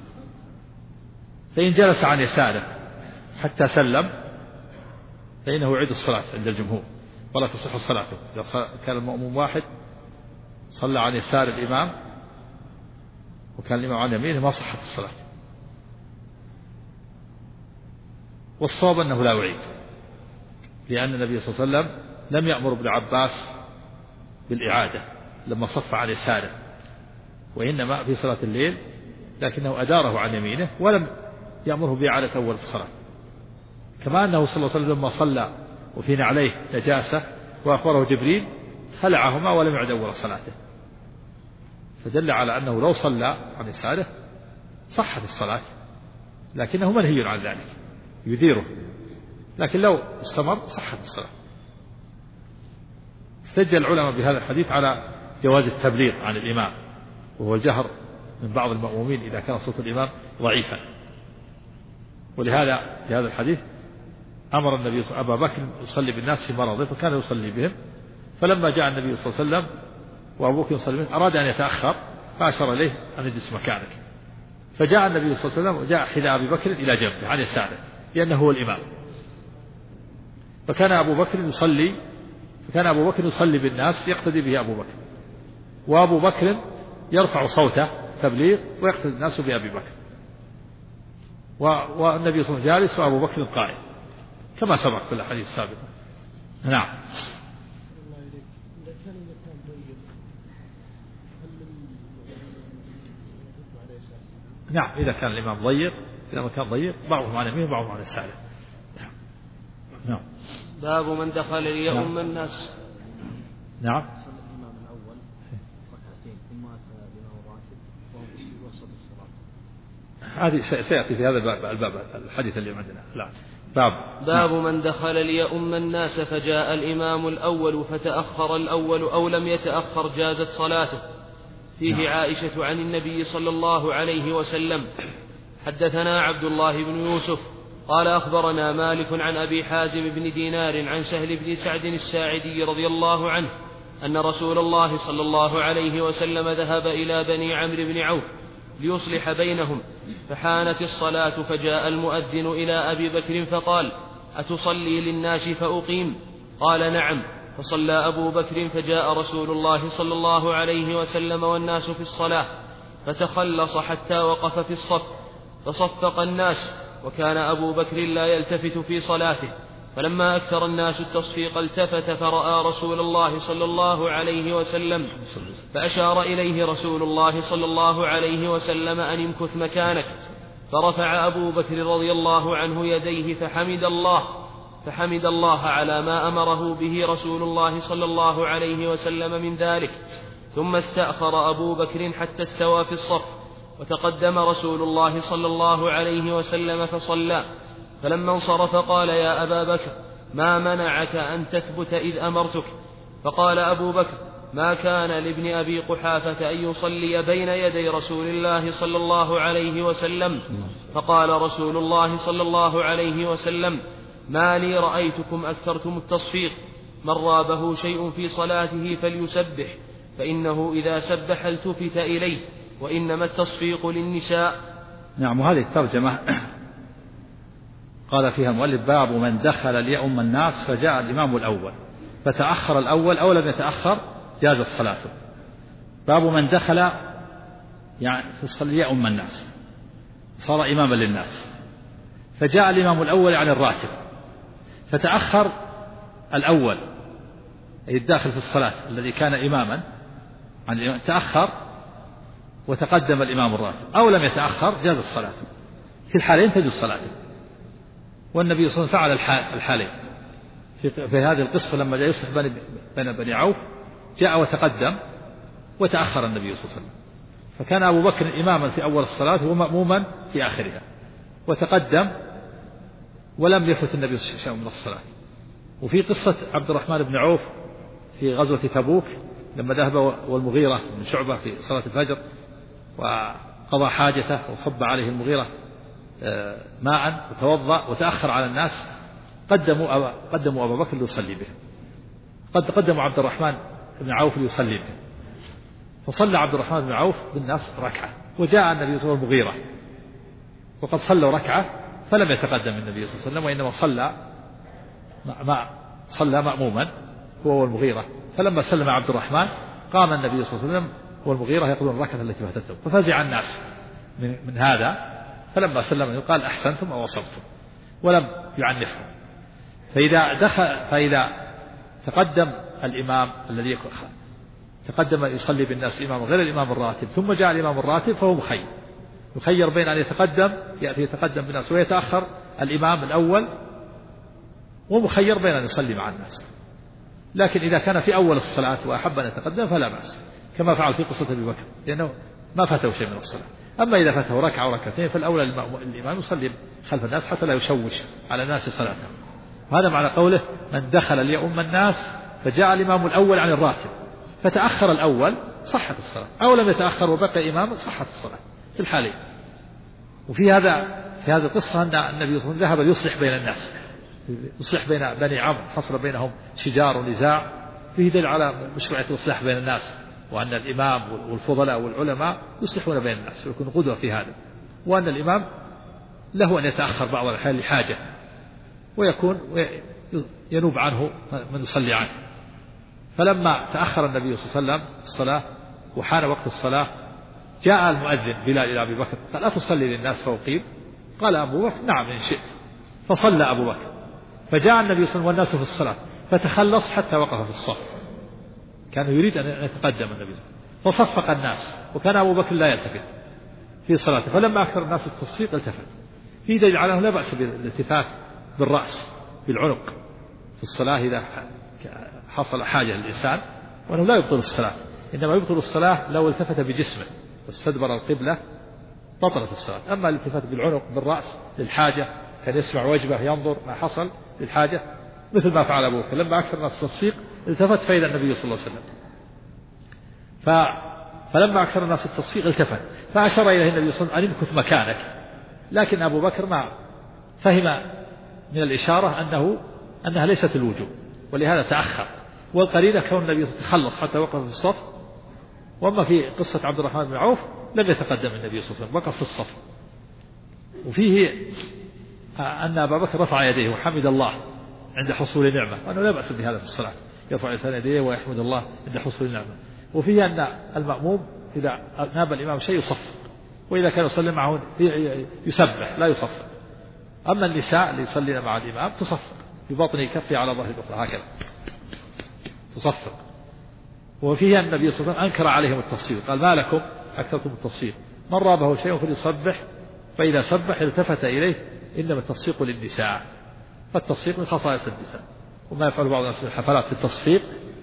فإن جلس عن يساره حتى سلم فإنه يعيد الصلاة عند الجمهور ولا تصح صلاته. إذا كان المأموم واحد صلى عن يسار الإمام وكان الإمام عن يمينه ما صحت الصلاة. والصواب أنه لا يعيد، لأن النبي صلى الله عليه وسلم لم يأمر ابن عباس بالإعادة لما صف عن يساره، وإنما في صلاة الليل لكنه أداره عن يمينه ولم يأمره بإعادة أول الصلاة. كما أنه صلى الله عليه وسلم لما صلى وفي نعليه نجاسة وأخبره جبريل خلعهما ولم يعد أول صلاته، فدل على أنه لو صلى عن يساره صحت الصلاة، لكنه منهي عن ذلك يديره، لكن لو استمر صحت الصلاة. احتج العلماء بهذا الحديث على جواز التبليغ عن الإمام، وهو الجهر من بعض المأمومين إذا كان صوت الإمام ضعيفا. ولهذا في هذا الحديث أمر النبي أبا بكر يصلي بالناس في مرضه فكان يصلي بهم، فلما جاء النبي صلى الله عليه وسلم وأبو بكر يصلي بهم أراد أن يتأخر فأشار إليه أن يجلس مكانك، فجاء النبي صلى الله عليه وسلم وجاء حذاء أبي بكر إلى جنبه عن يساره لأنه هو الإمام. فكان أبو بكر يصلي بالناس يقتدي به أبو بكر، وأبو بكر يرفع صوته تبليغ ويقتدي الناس بأبي بكر، والنبي صلى الله عليه وسلم جالس وأبو بكر قائم كما سبق في الحديث السابق. نعم. نعم إذا كان الإمام ضيق، إذا ما كان ضيق بعضهم عن يمينه وبعضهم عن يساره. نعم. باب من دخل ليؤم الناس. نعم. الإمام الأول ركعتين ثم أتى الإمام الراتب وهو في وسط الصلاة. هذه سيأتي في هذا الباب الحديث اللي عندنا. لا. باب من دخل ليؤم الناس فجاء الإمام الأول فتأخر الأول أو لم يتأخر جازت صلاته. فيه عائشة عن النبي صلى الله عليه وسلم. حدثنا عبد الله بن يوسف قال أخبرنا مالك عن أبي حازم بن دينار عن سهل بن سعد الساعدي رضي الله عنه أن رسول الله صلى الله عليه وسلم ذهب إلى بني عمرو بن عوف ليصلح بينهم، فحانت الصلاة فجاء المؤذن إلى أبي بكر فقال: أتصلي للناس فأقيم؟ قال: نعم. فصلى أبو بكر فجاء رسول الله صلى الله عليه وسلم والناس في الصلاة، فتخلص حتى وقف في الصف فصفق الناس، وكان أبو بكر لا يلتفت في صلاته، فلما أكثر الناس التصفيق التفت فرأى رسول الله صلى الله عليه وسلم فأشار إليه رسول الله صلى الله عليه وسلم أن امكث مكانك، فرفع أبو بكر رضي الله عنه يديه فحمد الله على ما أمره به رسول الله صلى الله عليه وسلم من ذلك، ثم استأخر أبو بكر حتى استوى في الصف، وتقدم رسول الله صلى الله عليه وسلم فصلى، فلما انصرف قال: يا أبا بكر ما منعك أن تثبت إذ أمرتك؟ فقال أبو بكر: ما كان لابن أبي قحافة أن يصلي بين يدي رسول الله صلى الله عليه وسلم. فقال رسول الله صلى الله عليه وسلم: ما لي رأيتكم أكثرتم التصفيق، من رابه شيء في صلاته فليسبح، فإنه إذا سبح التفت إليه، وإنما التصفيق للنساء. نعم. وهذه الترجمة قال فيها المؤلف: باب من دخل ليؤم الناس فجاء الإمام الأول فتأخر الأول أو لم يتأخر جاز الصلاة. باب من دخل يعني ليؤم الناس، صار إماما للناس، فجاء الإمام الأول يعني الراتب، فتأخر الأول أي الداخل في الصلاة الذي كان إماما عن الإمام تأخر وتقدم الإمام الراتب، أو لم يتأخر جاز الصلاة. في الحالين تجوز صلاته. والنبي صلى الله عليه وسلم فعل الحالين في هذه القصة. لما جاء يصلح بين بني عوف جاء وتقدم وتأخر النبي صلى الله عليه وسلم، فكان أبو بكر إماما في أول الصلاة ومأموما في آخرها، وتقدم ولم يفت النبي صلى الله عليه وسلم من الصلاة. وفي قصة عبد الرحمن بن عوف في غزوة تبوك لما ذهب والمغيرة بن شعبة في صلاة الفجر وقضى حاجته وصب عليه المغيرة ماء وتوضأ وتأخر على الناس، قدموا أبا بكر ليصلي به، قدموا عبد الرحمن بن عوف ليصلي به، فصلى عبد الرحمن بن عوف بالناس ركعة، وجاء النبي صلى الله عليه وسلم المغيرة وقد صلوا ركعة فلم يتقدم النبي صلى الله عليه وسلم، وإنما صلى مأموما هو والمغيرة. فلما سلم عبد الرحمن قام النبي صلى الله عليه وسلم والمغيرة يقولون الركعة التي فاتتهم، ففزع الناس من هذا، فلما سلم قال أحسنتم أو أصبتم ولم يعنفهم. فإذا تقدم الإمام الذي تقدم يصلي بالناس إمام غير الإمام الراتب ثم جاء الإمام الراتب فهو يخير بين أن يتقدم بالناس ويتأخر الإمام الأول، ومخير بين أن يصلي مع الناس. لكن إذا كان في أول الصلاة وأحب أن يتقدم فلا بأس، كما فعل في قصة أبي بكر لأنه ما فاته شيء من الصلاة. أما إذا فاته ركعة أو ركعتين فالأولى الإمام يصلي خلف الناس حتى لا يشوش على الناس صلاتهم. وهذا معنى قوله من دخل ليؤم الناس فجاء الإمام الأول عن الراتب فتأخر الأول صحت الصلاة، أو لم يتأخر وبقي إماما صحت الصلاة في الحالين. وفي هذه القصة أن النبي صلى الله عليه وسلم ذهب يصلح بين الناس، يصلح بين بني عمرو، حصل بينهم شجار ونزاع، فيه دليل على مشروعية الإصلاح بين الناس، وأن الإمام والفضلاء والعلماء يصلحون بين الناس ويكون قدوة في هذا، وأن الإمام له أن يتأخر بعض الأحيان لحاجة ويكون ينوب عنه من يصلي عنه. فلما تأخر النبي صلى الله عليه وسلم في الصلاة وحان وقت الصلاة جاء المؤذن بلال إلى أبي بكر قال أتصلي للناس فأقيم؟ قال أبو بكر نعم إن شئت، فصلى أبو بكر. فجاء النبي صلى الله عليه وسلم والناس في الصلاة فتخلص حتى وقف في الصف، كان يريد أن يتقدم النبي فصفق الناس، وكان أبو بكر لا يلتفت في صلاته، فلما أكثر الناس التصفيق التفت. في دليل على أنه لا بأس بالالتفات بالرأس بالعنق في الصلاة إذا حصل حاجة للإنسان، وأنه لا يبطل الصلاة، إنما يبطل الصلاة لو التفت بجسمه واستدبر القبلة بطلت الصلاة. أما الالتفات بالعنق بالرأس للحاجة كان يسمع وجبه ينظر ما حصل للحاجة مثل ما فعل أبو بكر لما أكثر الناس التصفيق التفت فإلى النبي صلى الله عليه وسلم، فلما أكثر الناس التصفيق التفت فأشار إليه النبي صلى الله عليه وسلم أن امكث مكانك، لكن أبو بكر ما فهم من الإشارة أنها ليست الوجوب، ولهذا تأخر. والقرينة كون النبي تخلص حتى وقف في الصف. وأما في قصة عبد الرحمن بن عوف لم يتقدم النبي صلى الله عليه وسلم، وقف في الصف. وفيه أن أبا بكر رفع يديه وحمد الله عند حصول نعمة، وأنه لا بأس بهذا في الصلاة، يرفع يديه ويحمد الله عند حصول نعمة. وفيه أن المأموم إذا ناب الإمام شيء يصفق، وإذا كان يصلي معه يسبح لا يصفق. أما النساء اللي يصلين مع الإمام تصفق ببطن كفه على ظهر الأخرى هكذا تصفق. وفيه أن النبي صلى الله عليه وسلم أنكر عليهم التصفيق، قال ما لكم أكثرتم التصفيق، من رابه شيء فليصبح، فإذا سبح التفت إليه إنما التصفيق للنساء، فالتصفيق من خصائص النساء. وما يفعل بعض الناس من الحفلات في التصفيق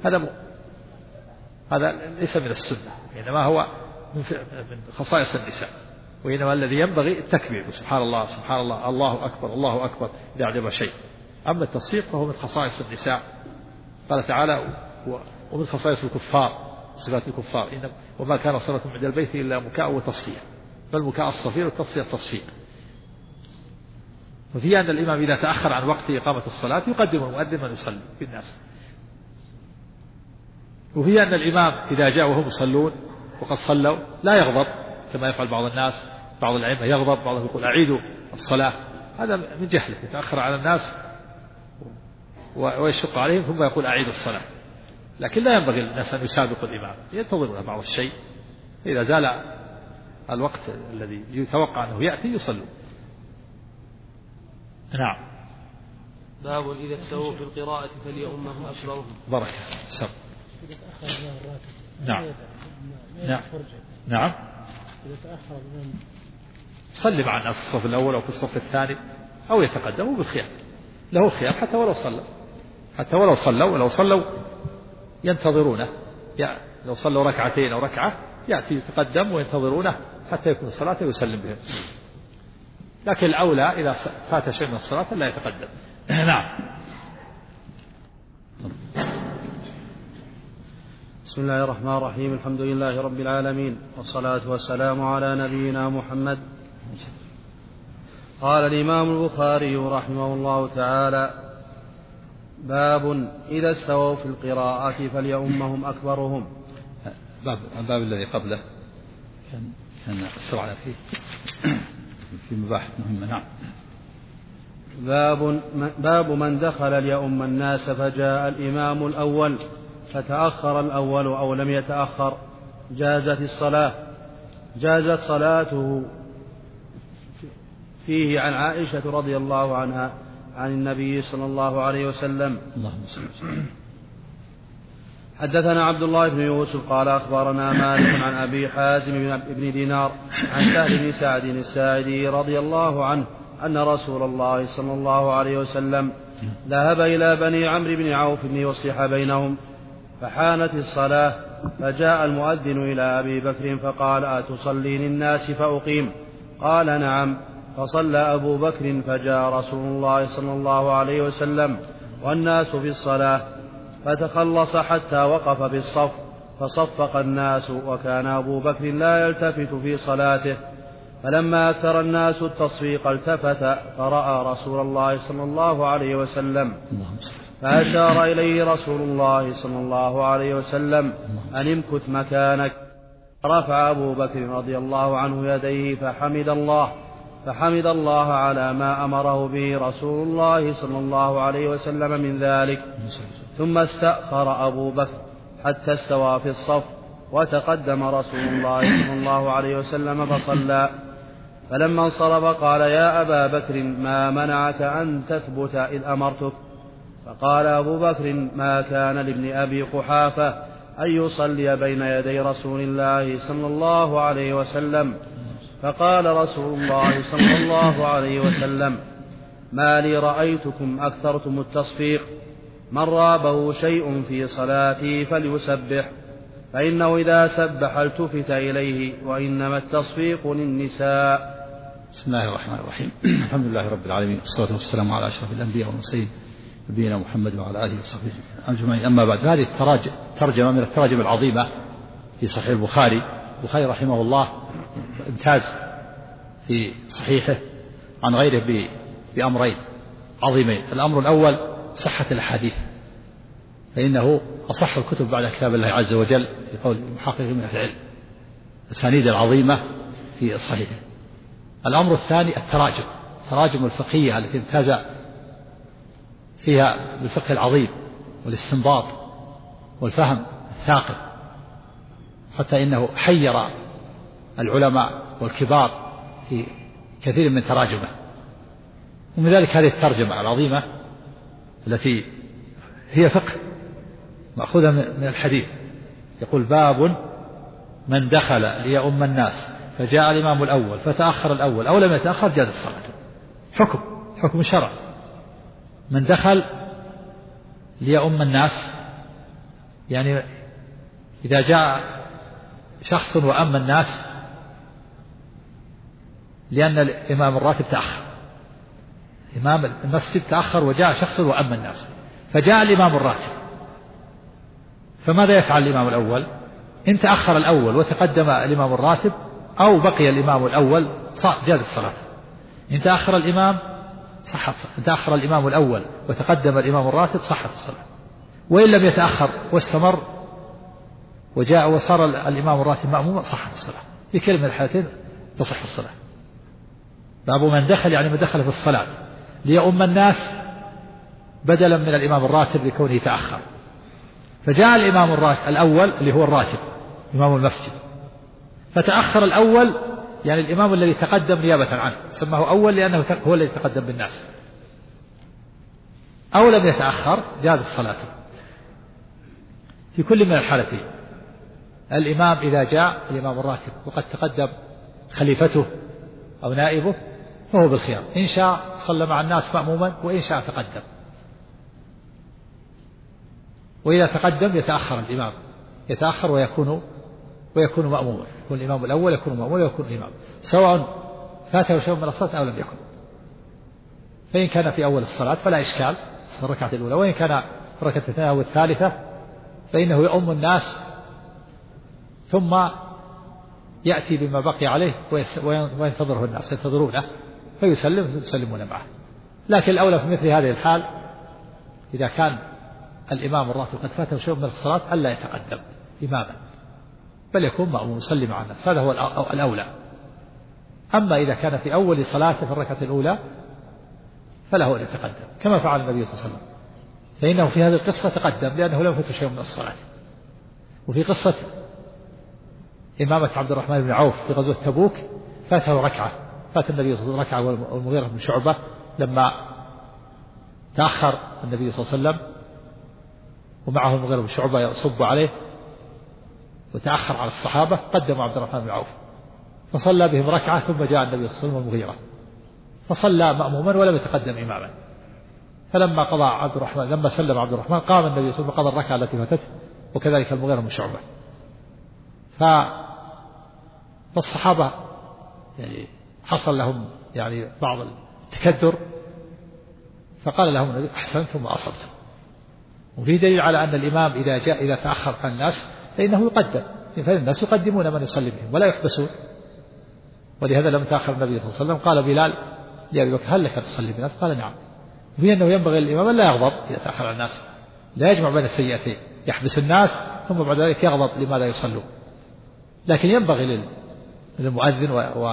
هذا ليس من السنة، إنما هو من خصائص النساء، وإنما الذي ينبغي التكبير سبحان الله سبحان الله الله أكبر الله أكبر إذا أعجب شيء. أما التصفيق فهو من خصائص النساء، قال تعالى ومن خصائص الكفار صفات الكفار وما كان صلاة عند البيت إلا مكاء وتصفيق، فالمكاء الصفير والتصفيق التصفيق. وفي أن الإمام إذا تأخر عن وقت إقامة الصلاة يقدم المؤذن من يصلي في الناس. وفي أن الإمام إذا جاء وهم يصلون وقد صلوا لا يغضب كما يفعل بعض الناس، بعض الأئمة يغضب، بعضهم يقول أعيدوا الصلاة، هذا من جهله يتأخر على الناس ويشق عليهم ثم يقول أعيدوا الصلاة. لكن لا ينبغي للناس أن يسابقوا الإمام، ينتظرون بعض الشيء، إذا زال الوقت الذي يتوقع أنه يأتي يصلوا. نعم. باب إذا استووا في القراءة فليؤمهم أكبرهم. بركة سب. إذا تأخر الإمام الراتب نعم نعم نعم. إذا تأخر الإمام صلي مع الناس في الصف الأول أو في الصف الثاني أو يتقدموا بالخيار، له خيار حتى ولو صلوا ينتظرونه، لو صلوا ركعتين أو ركعة يأتي يتقدم وينتظرونه حتى يكون الصلاة ويسلم بهم. لكن الأولى إذا فات شيء من الصلاة لا يتقدم. نعم. بسم الله الرحمن الرحيم. الحمد لله رب العالمين، والصلاة والسلام على نبينا محمد. قال الإمام البخاري رحمه الله تعالى: باب إذا استووا في القراءة فليؤمهم أكبرهم. الباب الذي قبله كان استوعنا فيه في مباحث مهمة. نعم. باب من دخل ليؤم الناس فجاء الإمام الأول فتأخر الأول أو لم يتأخر جازت صلاته فيه عن عائشة رضي الله عنها عن النبي صلى الله عليه وسلم. حدثنا عبد الله بن يوسف قال أخبرنا مالك عن أبي حازم بن دينار عن سهل بن سعد الساعدي رضي الله عنه أن رسول الله صلى الله عليه وسلم ذهب إلى بني عمرو بن عوف ليصلح بينهم، فحانت الصلاة فجاء المؤذن إلى أبي بكر فقال: أتصلي للناس فأقيم؟ قال: نعم. فصلى أبو بكر فجاء رسول الله صلى الله عليه وسلم والناس في الصلاة، فتخلص حتى وقف في الصف فصفق الناس، وكان أبو بكر لا يلتفت في صلاته، فلما أكثر الناس التصفيق التفت فرأى رسول الله صلى الله عليه وسلم فأشار إليه رسول الله صلى الله عليه وسلم أن امكث مكانك. رفع أبو بكر رضي الله عنه يديه فحمد الله على ما أمره به رسول الله صلى الله عليه وسلم من ذلك، ثم استأخر أبو بكر حتى استوى في الصف، وتقدم رسول الله صلى الله عليه وسلم فصلى، فلما انصرف قال: يا أبا بكر ما منعك أن تثبت إذ أمرتك؟ فقال أبو بكر: ما كان لابن أبي قحافة أن يصلي بين يدي رسول الله صلى الله عليه وسلم. فقال رسول الله صلى الله عليه وسلم: ما لي رأيتكم أكثرتم التصفيق، من رابه شيء في صلاته فليسبح، فإنه إذا سبح التفت إليه، وإنما التصفيق للنساء. بسم الله الرحمن الرحيم. الحمد لله رب العالمين، والصلاة والسلام على أشرف الأنبياء والمرسلين نبينا محمد وعلى آله وصحبه أجمعين. أما بعد، هذه ترجمة من التراجم العظيمة في صحيح البخاري رحمه الله امتاز في صحيحه عن غيره بأمرين عظيمين. الأمر الأول صحة الأحاديث، فإنه أصح الكتب بعد كتاب الله عز وجل في قول المحقق من العلم، الأسانيد العظيمة في صحيحه. الأمر الثاني التراجم الفقهية التي امتاز فيها بالفقه العظيم والاستنباط والفهم الثاقب، حتى إنه حير العلماء والكبار في كثير من تراجمه. ومن ذلك هذه الترجمة العظيمة التي هي فقه مأخوذة من الحديث، يقول: باب من دخل ليؤم الناس فجاء الإمام الأول فتأخر الأول أو لم يتأخر جازت الصلاة. حكم شرع. من دخل ليؤم الناس يعني إذا جاء شخص وأم الناس لأن الإمام الراتب تأخر، إمام المسجد تأخر وجاء شخص وأم الناس، فجاء الإمام الراتب، فماذا يفعل الإمام الأول؟ إن تأخر الأول وتقدم الإمام الراتب أو بقي الإمام الأول جازت الصلاة. إن تأخر الإمام إن تأخر الإمام الأول وتقدم الإمام الراتب صحت الصلاة، وإن لم يتأخر واستمر وجاء وصار الإمام الراتب مأموما صحت الصلاة. في كل من الحالتين تصح الصلاة. باب من دخل يعني من دخل في الصلاة ليؤم الناس بدلا من الإمام الراتب لكونه تأخر، فجاء الإمام الأول اللي هو الراتب إمام المسجد، فتأخر الأول يعني الإمام الذي تقدم نيابة عنه، سماه أول لأنه هو الذي تقدم بالناس، أو لم يتأخر جاز الصلاة في كل من الحالتين. الإمام إذا جاء الإمام الراتب وقد تقدم خليفته أو نائبه فهو بالخيار، إن شاء صلى مع الناس مأموما وإن شاء تقدم، وإذا تقدم يتأخر الإمام، يتأخر ويكون ويكون مأموما، يكون الإمام الأول يكون مأموما ويكون الإمام، سواء فاته شيء من الصلاة أو لم يكن. فإن كان في أول الصلاة فلا إشكال في الركعة الأولى، وإن كان في الركعة الثانية أو الثالثة فإنه يؤم الناس ثم يأتي بما بقي عليه وينتظره الناس ينتظرونه فيسلم يسلمون معه. لكن الأولى في مثل هذه الحال إذا كان الإمام الراتب قد فاته شيء من الصلاة ألا يتقدم إماما، بل يكون مأموم يصلي مع الناس، هذا هو الأولى. أما إذا كان في أول صلاته في الركعة الأولى فله أن يتقدم كما فعل النبي صلى الله عليه وسلم، فإنه في هذه القصة تقدم لأنه لم يفته شيء من الصلاة. وفي قصة إمامة عبد الرحمن بن عوف في غزوة تبوك فاته ركعة، فات النبي صلى الله عليه وسلم ركعة والمغيرة بن شعبة لما تأخر النبي صلى الله عليه وسلم ومعه المغيرة بن شعبة يصب عليه وتأخر على الصحابة، قدم عبد الرحمن بن عوف فصلى بهم ركعة ثم جاء النبي صلى الله عليه وسلم والمغيرة فصلى مأموما ولم يتقدم إماما. فلما قضى عبد الرحمن لما سلم عبد الرحمن قام النبي صلى الله عليه وسلم قضى الركعة التي فاتته، وكذلك المغيرة بن شعبة. فالصحابة يعني حصل لهم يعني بعض التكدر، فقال لهم النبي أحسنتم وأصبتم. وفي دليل على أن الإمام إذا تأخر عن الناس فإنه يقدم، فالناس يقدمون من يصلي بهم ولا يحبسون. ولهذا لم تأخر النبي صلى الله عليه وسلم قال بلال لأبي بكر هل لك تصلي بالناس؟ قال نعم. وفي أنه ينبغي للإمام أن لا يغضب إذا تأخر عن الناس، لا يجمع بين السيئتين، يحبس الناس ثم بعد ذلك يغضب لما لا يصلون. لكن ينبغي للمؤذن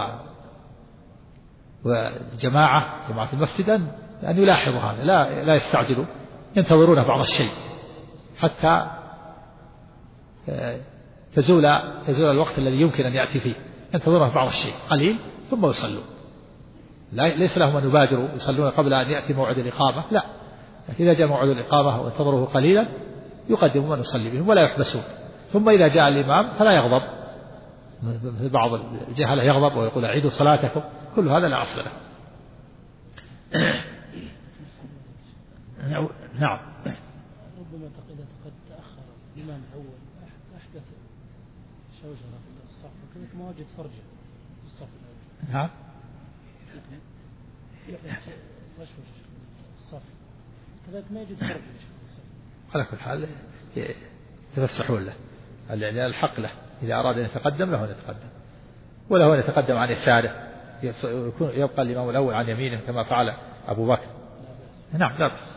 وجماعة المسجد أن يلاحظوا هذا، لا يستعجلوا، ينتظرون بعض الشيء حتى تزول الوقت الذي يمكن أن يأتي فيه، ينتظرون بعض الشيء قليل ثم يصلون. ليس لهم أن يبادروا يصلون قبل أن يأتي موعد الإقامة، لا، لكن إذا جاء موعد الإقامة وانتظروه قليلا يقدمون من يصلي بهم ولا يحبسون. ثم إذا جاء الإمام فلا يغضب، بعض الجهلة يغضب ويقول أعيدوا صلاتكم، كل هذا لا أصل له. نعم. ربما إذا قد تأخر الإمام الأول أحدث شوشرة في الصف وكذلك ما وجد فرجة في الصف الأول. نعم. وشوش الصف كذلك ما يجد فرجة في الصف. على كل حال يتفسحون له، الحق له إذا أراد أن يتقدم له أن يتقدم، وله أن يتقدم عن يساره، يبقى الإمام الأول عن يمينه كما فعل أبو بكر. نعم لا بأس.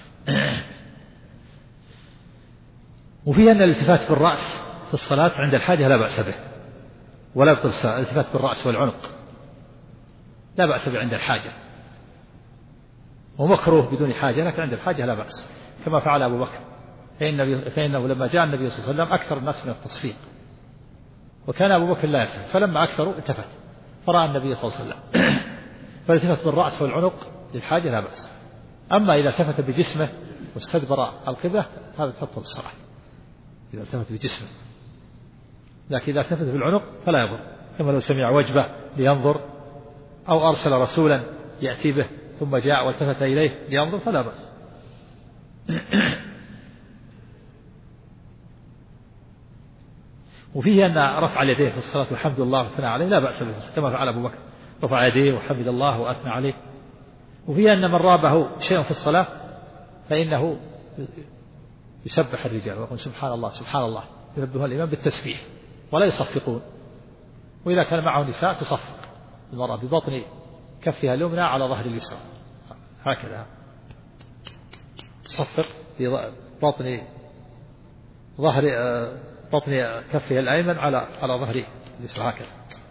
وفيه أن الالتفات بالرأس في الصلاة عند الحاجة لا بأس به، ولا يبطل الالتفات بالرأس والعنق لا بأس به عند الحاجة، ومكروه بدون حاجة، لكن عند الحاجة لا بأس كما فعل أبو بكر. فإنه لما جاء النبي صلى الله عليه وسلم أكثر الناس من التصفيق، وكان أبو بكر لا يلتفت، فلما أكثروا التفت فرأى النبي صلى الله عليه وسلم. فالتفت بالرأس والعنق للحاجة لا بأس. أما إذا التفت بجسمه واستدبر القبلة هذا تبطل الصلاة إذا التفت بجسمه، لكن إذا التفت بالعنق فلا يضر، كما لو سمع وجبه لينظر أو أرسل رسولا يأتي به ثم جاء والتفت إليه لينظر فلا بأس. وفيه أن رفع اليدين في الصلاة والحمد لله والثناء عليه لا بأس به كما فعل أبو بكر، رفع يديه وحمد الله وأثنى عليه. وفيه أن من رابه شيء في الصلاة فإنه يسبح الرجال ويقول سبحان الله سبحان الله، ينبه الإمام بالتسبيح ولا يصفقون. وإذا كان معه نساء تصفق المرأة ببطن كفها اليمنى على ظهر اليسرى هكذا، تصفق ببطن بطن كفها الأيمن على ظهر اليسرى هكذا،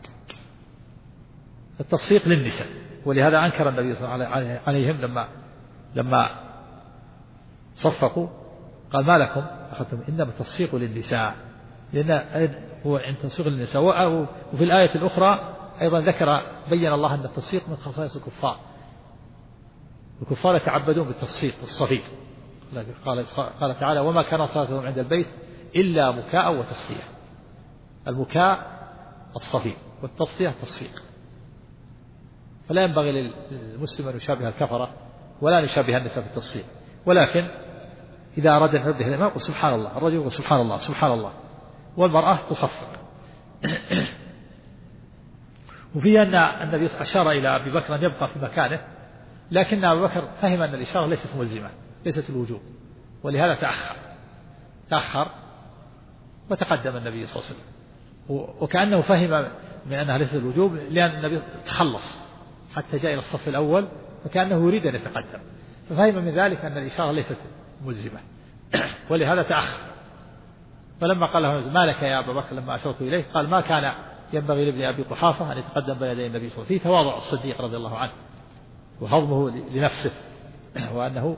التصفيق للنساء. ولهذا أنكر النبي صلى الله عليه وسلم لما صفقوا قال ما لكم أخذتم، إنما التصفيق للنساء، لأن هو عند تصفيق للنساء. وفي الآية الأخرى أيضا بين الله أن التصفيق من خصائص الكفار، الكفار يتعبدون بالتصفيق والصفيق. قال تعالى وما كان صلاتهم عند البيت إلا مكاء وتصفيق. المكاء الصفيق والتصفيق التصفيق. فلا ينبغي للمسلم أن يشابه الكفرة ولا أن يشابه النساء في التصفيق، ولكن إذا أراد أن ينبه الإمام يقول سبحان الله، الرجل يقول سبحان الله سبحان الله، والمرأة تصفق. وفيه أن النبي أشار إلى أبي بكر أن يبقى في مكانه، لكن أبو بكر فهم أن الإشارة ليست ملزمة، ليست الوجوب، ولهذا تأخر وتقدم النبي صلى الله عليه وسلم، وكأنه فهم من أنها ليست الوجوب، لأن النبي تخلص حتى جاء إلى الصف الأول، فكأنه يريد أن يتقدم، ففهم من ذلك أن الإشارة ليست ملزمة ولهذا تأخر. فلما قال له ما لك يا أبا بكر لما أشرت إليه، قال ما كان ينبغي لابن أبي قحافة أن يتقدم بين يدي النبي صلى الله عليه وسلم، في تواضع الصديق رضي الله عنه وهضمه لنفسه، وأنه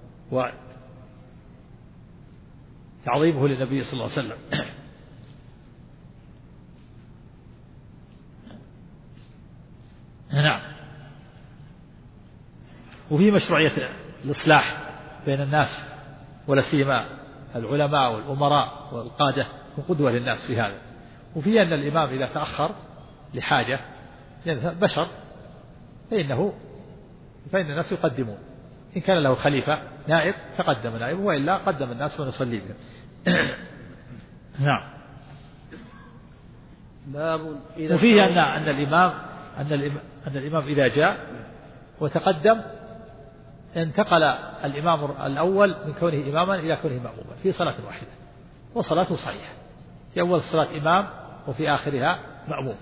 تعظيمه للنبي صلى الله عليه وسلم. نعم. وفي مشروعية الإصلاح بين الناس، ولا سيما العلماء والأمراء والقادة وقدوة للناس في هذا. وفي أن الإمام إذا تأخر لحاجة يعني بشر فإن الناس يقدمون، إن كان له خليفة نائب تقدم نائب، وإلا قدم الناس ونصلي بهم. نعم. وفيه أن الإمام إذا جاء وتقدم انتقل الإمام الأول من كونه إماما إلى كونه مأموما في صلاة واحدة، وصلاته صحيحة، في أول الصلاة إمام وفي آخرها مأموم.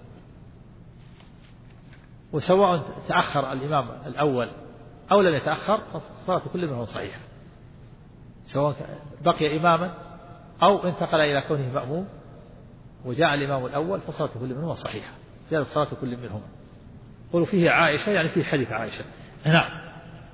وسواء تأخر الإمام الأول أو لم يتأخر فصلاة كل منهم صحيحة، سواء بقي إماما أو انتقل إلى كونه مأموم وجاء الإمام الأول فصلاة كل منهم صحيحة، زاد صلاة كل منهم. قولوا فيه عائشة يعني فيه حديث عائشة. نعم.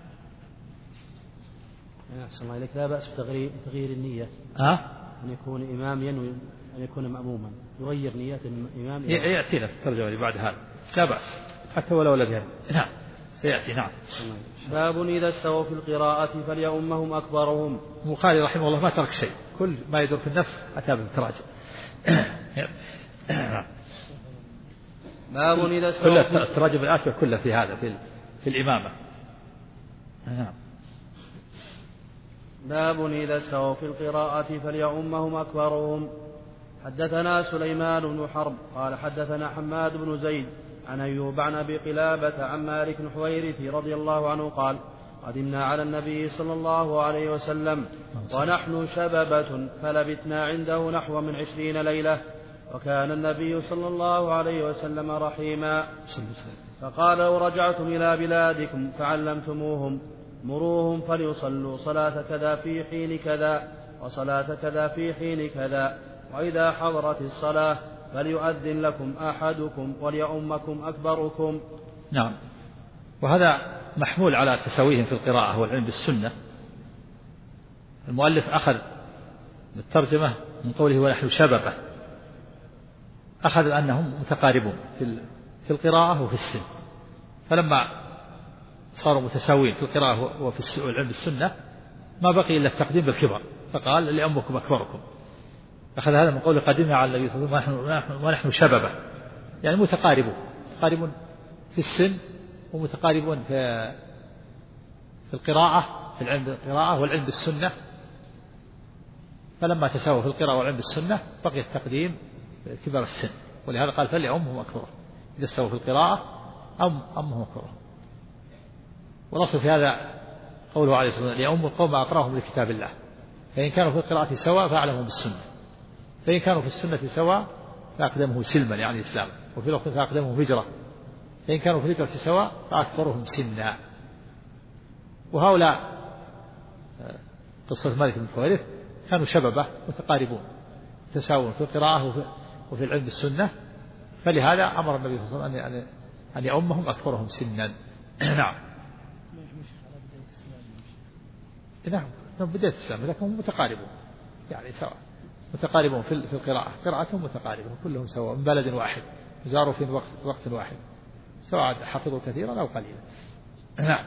أحسن الله إليك. لا بأس بتغيير النية، أن يكون إمام ينوي أن يكون مأموما، يغير نية الإمام. يأتينا في الترجمة اللي بعد هذا، لا بأس حتى ولو لم ينوي. نعم سيأتي. نعم. باب إذا استووا في القراءة فليؤمهم أكبرهم. البخاري رحمه الله ما ترك شيء، كل ما يدور في النفس أتى بالتراجم. باب إذا استووا كل التراجم الآتية كلها في هذا في الإمامة. نعم. باب إذا استووا في القراءة فليؤمهم أكبرهم. حدثنا سليمان بن حرب قال حدثنا حماد بن زيد عن أيوب عن أبي قلابة عن مالك بن حويرث رضي الله عنه قال قدمنا على النبي صلى الله عليه وسلم ونحن شببة فلبثنا عنده نحو من 20 ليلة، وكان النبي صلى الله عليه وسلم رحيما، فقال لو رجعتم إلى بلادكم فعلمتموهم مروهم فليصلوا صلاة كذا في حين كذا وصلاة كذا في حين كذا، وإذا حضرت الصلاة فليؤذن لكم أحدكم وليؤمكم أكبركم. نعم. وهذا محمول على تساويهم في القراءة والعلم بالسنة. المؤلف أخذ بالترجمة من قوله ونحن شببة، أخذ أنهم متقاربون في القراءة وفي السن، فلما صاروا متساويين في القراءة وفي العلم بالسنة ما بقي إلا التقديم بالكبر، فقال لأمكم أكبركم. أخذ هذا من قول قدمنا على النبي صلى الله عليه وسلم ونحن شببة، يعني متقاربون في السن ومتقاربون في القراءة، في العلم بالقراءة والعلم بالسنة، فلما تساووا في القراءة والعلم بالسنة بقي التقديم كبر السن، ولهذا قال فليؤمهم أكبرهم، إذا استووا في القراءة أمهم أكبرهم. ونص في هذا قوله عليه الصلاة والسلام ليؤم القوم أقراهم لكتاب الله، فإن كانوا في القراءة سواء فأعلمهم بالسنة، فإن كانوا في السنة سواء فأقدمه سلما يعني إسلاما، وفي الوقت فأقدمه هجرة، فإن كانوا في الهجرة سواء فأكبرهم سنا. وهؤلاء قصة مالك بن حويرث كانوا شببة متقاربون تساوون في القراءة وفي العلم بالسنة، فلهذا أمر النبي صلى الله عليه وسلم أن يؤمهم أكبرهم سنا. نعم. نعم بداية الإسلام لكنهم متقاربون يعني سواء، متقاربون في القراءة، قراءتهم متقاربة كلهم سواء من بلد واحد، زاروا في وقت واحد، سواء حفظوا كثيرا أو قليلا. نعم.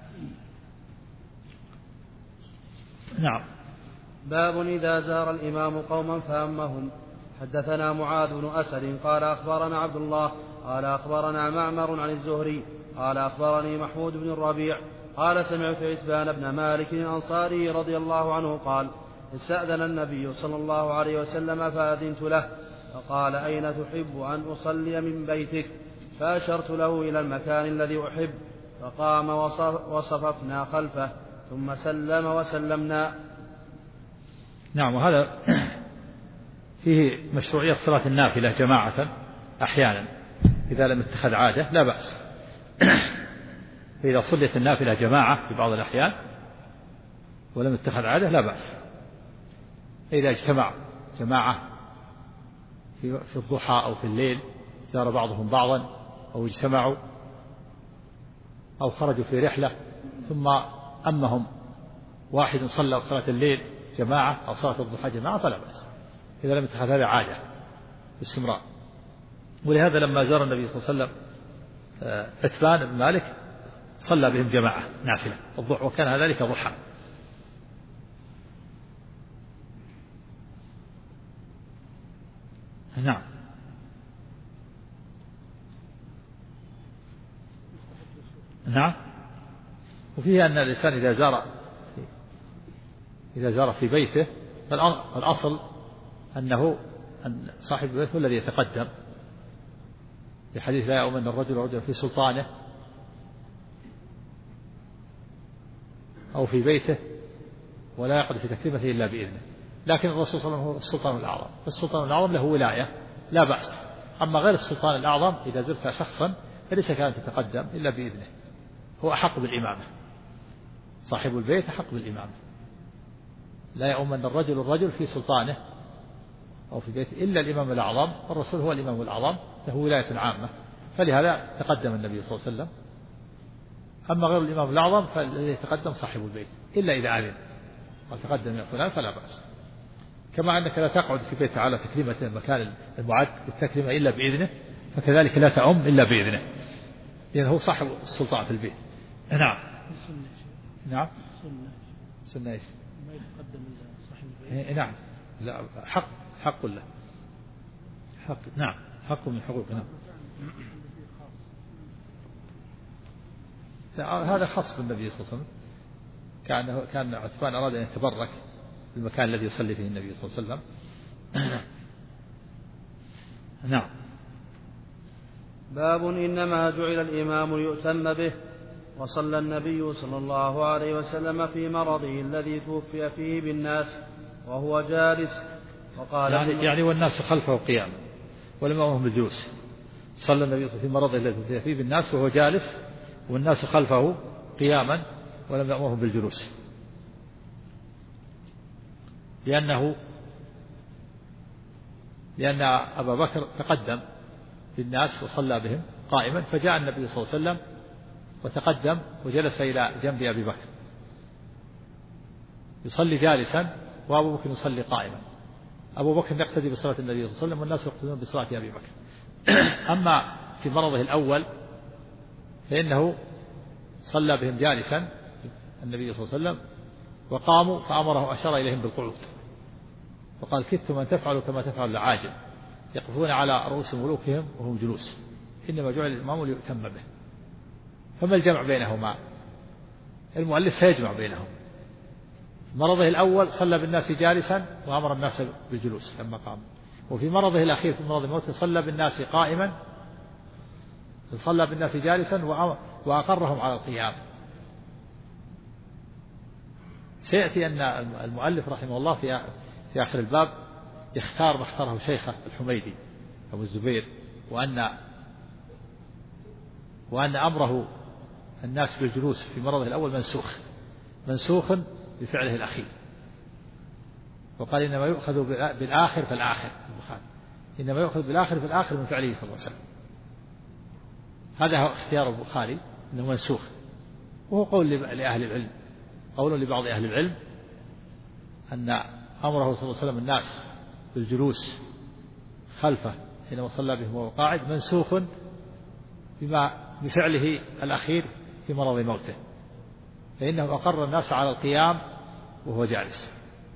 نعم. باب إذا زار الإمام قوما فأمهم. حدثنا معاذ بن أسد قال أخبرنا عبد الله قال أخبرنا معمر عن الزهري قال أخبرني محمود بن الربيع قال سمعت عتبان بن مالك الأنصاري رضي الله عنه قال استأذن النبي صلى الله عليه وسلم فأذنت له، فقال: أين تحب أن أصلي من بيتك؟ فأشرت له إلى المكان الذي أحب، فقام وصففنا خلفه ثم سلم وسلمنا. نعم. وهذا فيه مشروعية صلاة النافلة جماعة أحيانا إذا لم يتخذ عادة لا بأس. فإذا صليت النافلة جماعة في بعض الأحيان ولم يتخذ عادة لا بأس. إذا اجتمع جماعة في الضحى أو في الليل، زار بعضهم بعضا أو اجتمعوا أو خرجوا في رحلة ثم أمهم واحد صلى صلاة الليل جماعة أو صلاة الضحى جماعة فلا بأس إذا لم يتخذ هذا عادة باستمرار. ولهذا لما زار النبي صلى الله عليه وسلم عتبان بن مالك صلى بهم جماعة نافلة الضحى، وكان ذلك ضحى. نعم. نعم. وفيه أن الإنسان إذا زار في بيته فالأصل أن صاحب البيت هو الذي يتقدم، في حديث لا يؤمن الرجل رجل في سلطانه أو في بيته ولا يقعد في تكريمته إلا بإذنه. لكن الرسول صلى الله عليه وسلم هو السلطان الأعظم، فالسلطان الأعظم له ولاية لا بأس. أما غير السلطان الأعظم إذا زرت شخصا فليس كان تتقدم إلا بإذنه، هو أحق بالإمامة، صاحب البيت أحق بالإمامة. لا يؤمن الرجل في سلطانه أو في بيته إلا الإمام الأعظم، والرسول هو الإمام الأعظم له ولاية عامة، فلهذا تقدم النبي صلى الله عليه وسلم. أما غير الإمام الأعظم فالذي يتقدم صاحب البيت إلا إذا أذن وتقدم يا فلان فلا بأس. كما أنك لا تقعد في بيت على تكريمة المكان المعد للتكريمة إلا بإذنه، فكذلك لا تعم إلا بإذنه، لأنه هو صاحب السلطان في البيت. نعم. نعم. سنة إيش؟ ما يتقدم صاحب البيت. نعم. لا، حق له، حق. نعم، حق من حقوق. نعم. هذا خاص بالنبي صلى الله عليه وسلم. كان عثمان أراد أن يتبرك بالمكان الذي يصلي فيه النبي صلى الله عليه وسلم. نعم. باب إنما جعل الإمام ليؤتم به. وصلى النبي صلى الله عليه وسلم في مرضه الذي توفي فيه بالناس وهو جالس، وقال يعني والناس خلفه قيام ولم يأمرهم بالجلوس. صلى النبي في مرضه الذي توفي فيه بالناس وهو جالس والناس خلفه قياما ولم يأمرهم بالجلوس، لأن أبا بكر تقدم بالناس وصلى بهم قائما، فجاء النبي صلى الله عليه وسلم وتقدم وجلس إلى جنب أبي بكر يصلي جالسا وأبو بكر يصلي قائما. أبو بكر يقتدي بصلاة النبي صلى الله عليه وسلم والناس يقتدون بصلاة أبي بكر. أما في مرضه الأول فإنه صلى بهم جالسا النبي صلى الله عليه وسلم وقاموا فأمره أشار إليهم بالقعود، وقال: كدتم أن تفعلوا كما تفعل العاجل، يقفون على رؤوس ملوكهم وهم جلوس، إنما جعل الإمام ليؤتم به. فما الجمع بينهما؟ المؤلف سيجمع بينهم. في مرضه الأول صلى بالناس جالسا وأمر الناس بالجلوس لما قام، وفي مرضه الأخير في مرض الموت صلى بالناس قائما، صلى بالناس جالسا وأقرهم على القيام. سيأتي أن المؤلف رحمه الله في آخر الباب يختار ما اختاره شيخه الحميدي أبو الزبير، وأن أمره الناس بالجلوس في مرضه الأول منسوخ بفعله الأخير، وقال إنما يؤخذ بالآخر فالآخر، إنما يؤخذ بالآخر فالآخر من فعله صلى الله عليه وسلم. هذا هو اختيار البخاري أنه منسوخ، وهو قول لأهل العلم، قول لبعض أهل العلم أن أمره صلى الله عليه وسلم الناس بالجلوس خلفه حينما صلى بهم وهو قاعد منسوخ بفعله الأخير في مرض موته، فإنه أقر الناس على القيام وهو جالس.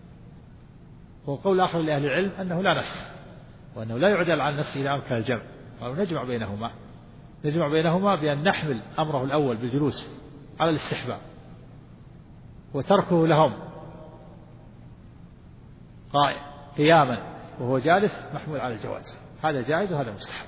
وقول آخر لأهل العلم أنه لا نسخ، وأنه لا يعدل عن النسخ إلى أمكن الجمع، قالوا نجمع بينهما بأن نحمل أمره الأول بالجلوس على الاستحباب وتركه لهم قياما وهو جالس محمول على الجواز، هذا جائز وهذا مستحب.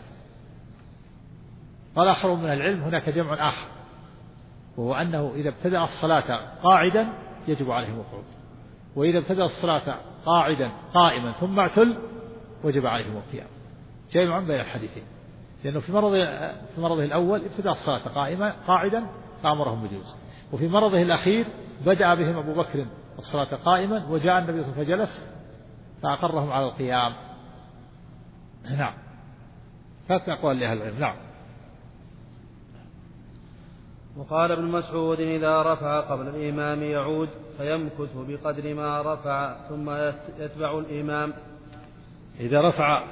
قال آخر من العلم هناك جمع آخر، وهو أنه إذا ابتدأ الصلاة قاعدا يجب عليه القعود، وإذا ابتدأ الصلاة قائما ثم اعتل وجب عليه القيام، جمع بين الحديثين، لأنه في مرضه الأول ابتدأ الصلاة قاعدا فأمرهم بالجلوس، وفي مرضه الأخير بدأ بهم أبو بكر الصلاة قائما وجاء النبي صلى الله عليه وسلم فجلس فأقرهم على القيام. نعم، فأقوال لأهل العلم. نعم. وقال ابن مسعود إذا رفع قبل الإمام يعود فيمكث بقدر ما رفع ثم يتبع الإمام. إذا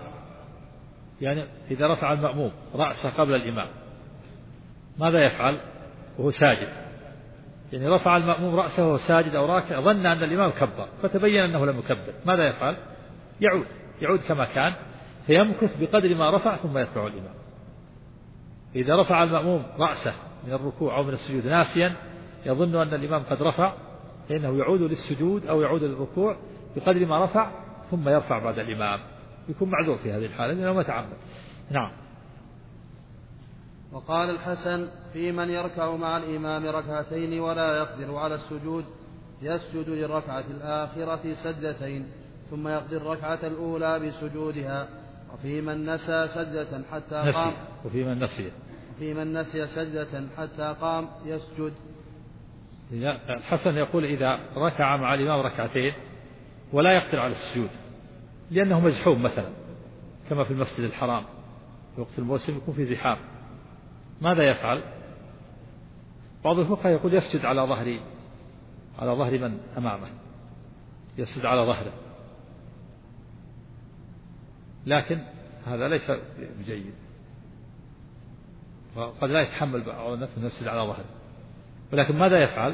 رفع المأموم رأسه قبل الإمام ماذا يفعل وهو ساجد؟ يعني رفع المأموم رأسه وهو ساجد أو راكع، ظن أن الإمام كبر فتبين أنه لم يكبر، ماذا يفعل؟ يعود كما كان، فيمكث بقدر ما رفع ثم يتبع الإمام. إذا رفع المأموم رأسه من الركوع أو من السجود ناسيا يظن أن الإمام قد رفع، فإنه يعود للسجود أو يعود للركوع بقدر ما رفع ثم يرفع بعد الإمام، يكون معذور في هذه الحالة لأنه ما تعمد. نعم. وقال الحسن في من يركع مع الإمام ركعتين ولا يقدر على السجود يسجد للركعة الآخرة سجدتين ثم يقضي الركعة الأولى بسجودها. وفي من نسى سجدة حتى قام وفي من نسي سجدة حتى قام يسجد. الحسن يقول إذا ركع مع الإمام ركعتين ولا يقدر على السجود لأنه مزحوم مثلا كما في المسجد الحرام في وقت الموسم يكون في زحام، ماذا يفعل؟ بعض الفقهاء يقول يسجد على ظهر من أمامه، يسجد على ظهره، لكن هذا ليس بجيد، وقد لا يتحمل بعض الناس أن يسجد على ظهره. ولكن ماذا يفعل؟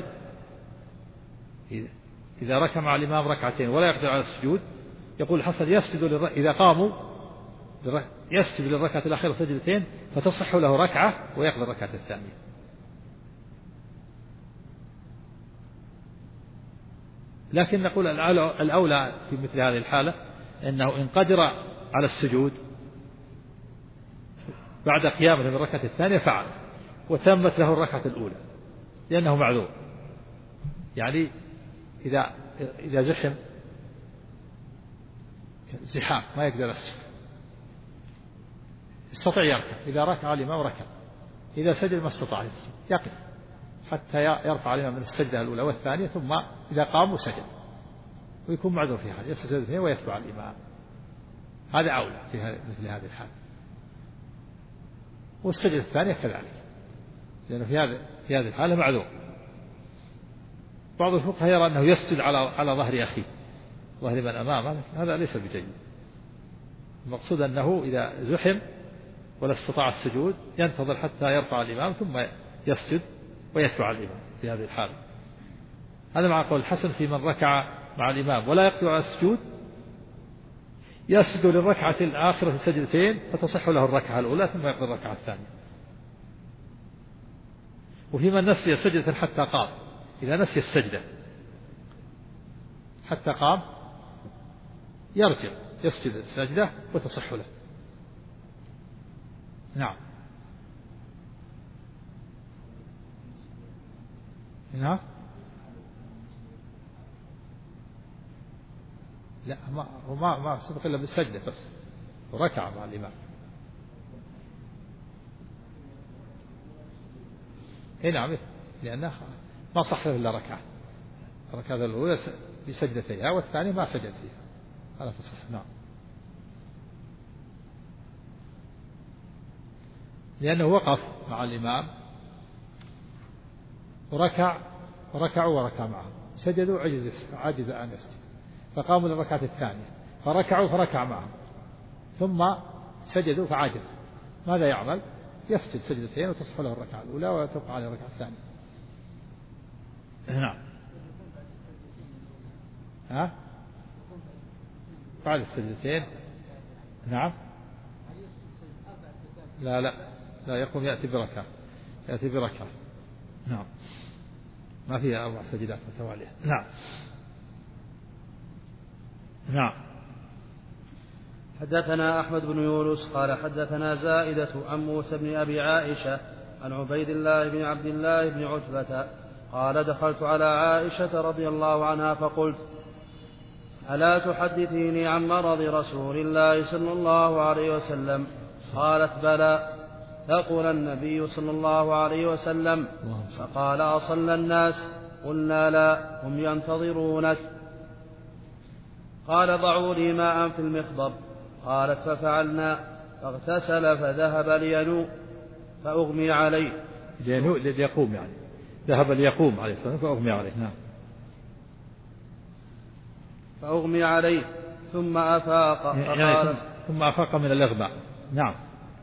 إذا ركع مع الإمام ركعتين ولا يقدر على السجود يقول الحسن إذا قاموا يسجد للركعة الأخيرة سجدتين فتصح له ركعة ويقضي الركعة الثانية. لكن نقول الأولى في مثل هذه الحالة أنه إن قدر على السجود بعد قيامه من الركعة الثانية فعل وتمت له الركعة الأولى لأنه معذور. يعني إذا زحم زحام ما يقدر يسجد يستطيع يركع، إذا ركع الإمام ركع، إذا سجد ما استطاع يسجد يقف حتى يرفع الإمام من السجدة الأولى والثانية، ثم إذا قام سجد ويكون معذور في هذا، يسجد الاثنين ويتبع الإمام، هذا أولى في مثل هذه الحالة. والسجدة الثانية كذلك لأنه في هذه الحالة معذور. بعض الفقهاء يرى أنه يسجد على ظهر أخيه، ظهر من أمامه، هذا ليس بجيد. المقصود أنه إذا زحم ولا استطاع السجود ينتظر حتى يرفع الإمام ثم يسجد ويتبع الإمام في هذه الحالة. هذا مع قول الحسن في من ركع مع الإمام ولا يقدر على السجود يسجد للركعة الآخرة سجدتين فتصح له الركعة الأولى ثم يقضي الركعة الثانية. وفي من نسي سجدة حتى قام، إذا نسي السجدة حتى قام يرجع يسجد السجدة وتصح له. نعم. نعم. لا هو ما سبق إلا بالسجدة بس وركع مع الإمام. نعم، لأنه ما صح له إلا الركعة الأولى بسجدتها والثانية ما سجد فيها، هذا تصح. نعم. لأنه وقف مع الإمام وركعوا وركع معه، سجدوا عجز أن يسجد فقاموا للركعة الثانية فركعوا فركع معهم ثم سجدوا فعجز، ماذا يعمل؟ يسجد سجدتين وتصح له الركعة الأولى وتبقى على الركعة الثانية. نعم. بعد السجدتين. نعم. لا يقوم يأتي بركعة. نعم، ما فيها 4 سجدات متوالية. نعم. حدثنا أحمد بن يونس قال حدثنا زائدة عن موسى بن أبي عائشة عن عبيد الله بن عبد الله بن عتبة قال دخلت على عائشة رضي الله عنها فقلت ألا تحدثيني عن مرض رسول الله صلى الله عليه وسلم؟ قالت بلى. ثقل النبي صلى الله عليه وسلم؟ فقال أصلى الناس؟ قلنا لا، هم ينتظرونك. قال ضعوا لي ماء في المخضب. قالت ففعلنا، فاغتسل فذهب لينوء فأغمي عليه. لينوء ليقوم يعني، ذهب ليقوم عليه الصلاة والسلام فأغمي عليه. نعم. فأغمي عليه ثم أفاق يعني ثم أفاق من الإغماء. نعم.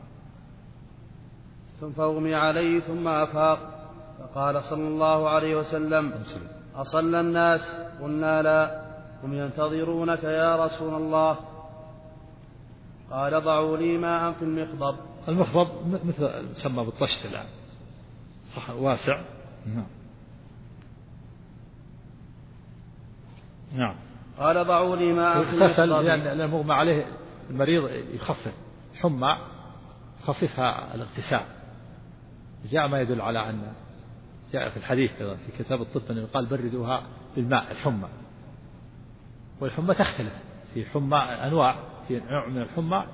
فأغمي عليه ثم أفاق فقال صلى الله عليه وسلم أصلى الناس؟ قلنا لا، هم ينتظرونك يا رسول الله. قال ضعوا لي ماء في المخضب. المخضب مثل يسمى بالطشت الآن، صح واسع. نعم. نعم. قال ضعوا لي ماء في المخضب. لأن المغمى عليه المريض يخفف حمى، يخففها الاغتسال. جاء ما يدل على أن جاء في الحديث في كتاب الطب أنه قال بردوها بالماء الحمى. والحمى تختلف، في حمى أنواع، في نوع من الحمى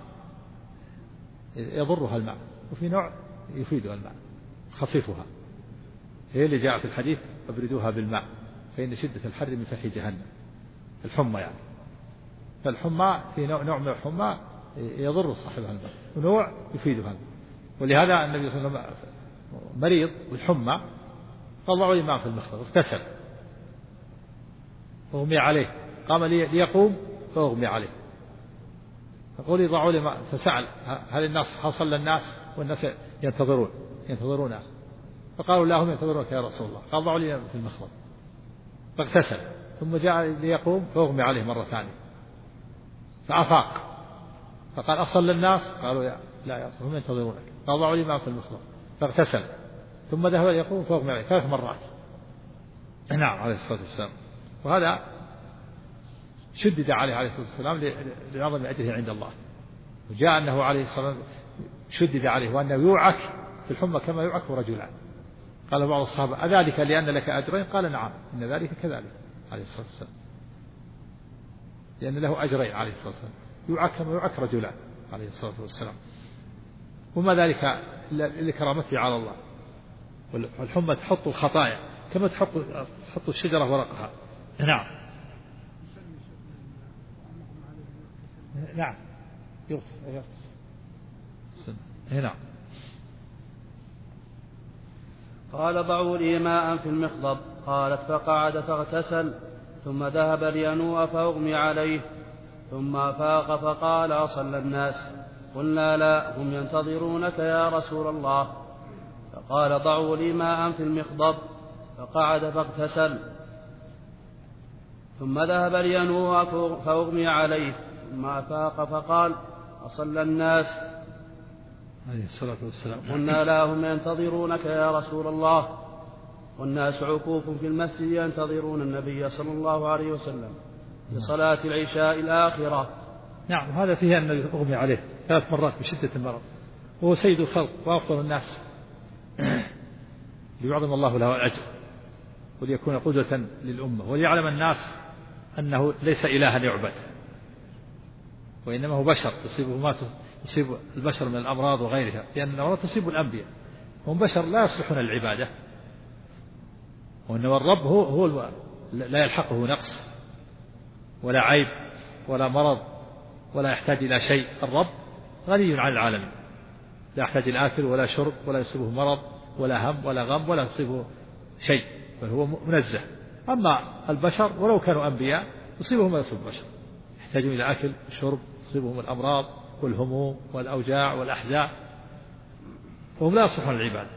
يضرها الماء وفي نوع يفيدها الماء خففها. هي اللي جاء في الحديث أبردوها بالماء فإن شدة الحر من فحي جهنم، الحمى يعني. فالحمى في نوع من الحمى يضر صاحبها الماء ونوع يفيدها الماء. ولهذا النبي صلى الله عليه وسلم مريض بالحمى طلعوا لي ماء في المخضب، اغتسل فأغمي عليه، قام ليقوم فأغمي عليه. فقولي ضعوا لي ماء، فسأل هل الناس حصل الناس والناس ينتظرون؟ فقالوا لا، هم ينتظرونك يا رسول الله. قال ضعوا لي في المخضب، فاغتسل ثم جاء ليقوم فأغمي عليه مرة ثانية فأفاق فقال أصلى الناس؟ قالوا لا يا رسول، هم ينتظرونك. قال ضعوا لي ماء في المخضب، فاغتسل ثم ذهب ليقوم فأغمي عليه 3 مرات. نعم عليه الصلاة والسلام. وهذا شدد عليه الصلاة والسلام لعظم أجره عند الله. وجاء أنه عليه الصلاة والسلام شدد عليه وأنه يوعك في الحمى كما يوعك رجلان. قال بعض الصحابة أذلك لأن لك أجرين؟ قال نعم، إن ذلك كذلك عليه الصلاة والسلام، لأن له أجرين عليه الصلاة والسلام، يوعك كما يوعك رجلان عليه الصلاة والسلام. وما ذلك لكرامته على الله. والحمى تحط الخطايا كما تحط الشجرة ورقها. نعم. نعم يغتسل. نعم. قال ضعوا لي ماء في المخضب. قالت فقعد فاغتسل ثم ذهب لينوء فأغمي عليه ثم أفاق فقال أصلى الناس؟ قلنا لا، هم ينتظرونك يا رسول الله. فقال ضعوا لي ماء في المخضب. فقعد فاغتسل ثم ذهب لينوء فأغمي عليه ثم أفاق فقال أصلى الناس؟ عليه الصلاة والسلام. قلنا لا، هم ينتظرونك يا رسول الله. والناس عكوف في المسجد ينتظرون النبي صلى الله عليه وسلم لصلاة العشاء الآخرة. نعم. هذا فيه أن أغمي عليه 3 مرات بشدة المرض، وهو سيد الخلق وأفضل الناس، ليعظم الله له الأجر وليكون قدوة للأمة وليعلم الناس أنه ليس إلها يعبد، وإنما هو بشر تصيبه ما يصيب البشر من الأمراض وغيرها، لأن الأمراض تصيب الأنبياء، هم بشر لا يصلحون العبادة. وإنما الرب هو لا يلحقه نقص ولا عيب ولا مرض ولا يحتاج إلى شيء. الرب غني عن العالمين، لا يحتاج إلى آكل ولا شرب ولا يصيبه مرض ولا هم ولا غم ولا يصيبه شيء، بل هو منزه. أما البشر ولو كانوا أنبياء يصيبهم ما يصيب البشر، يحتاجون إلى أكل وشرب، يصيبهم الأمراض والهموم والأوجاع والأحزان، وهم لا يصلحون العبادة.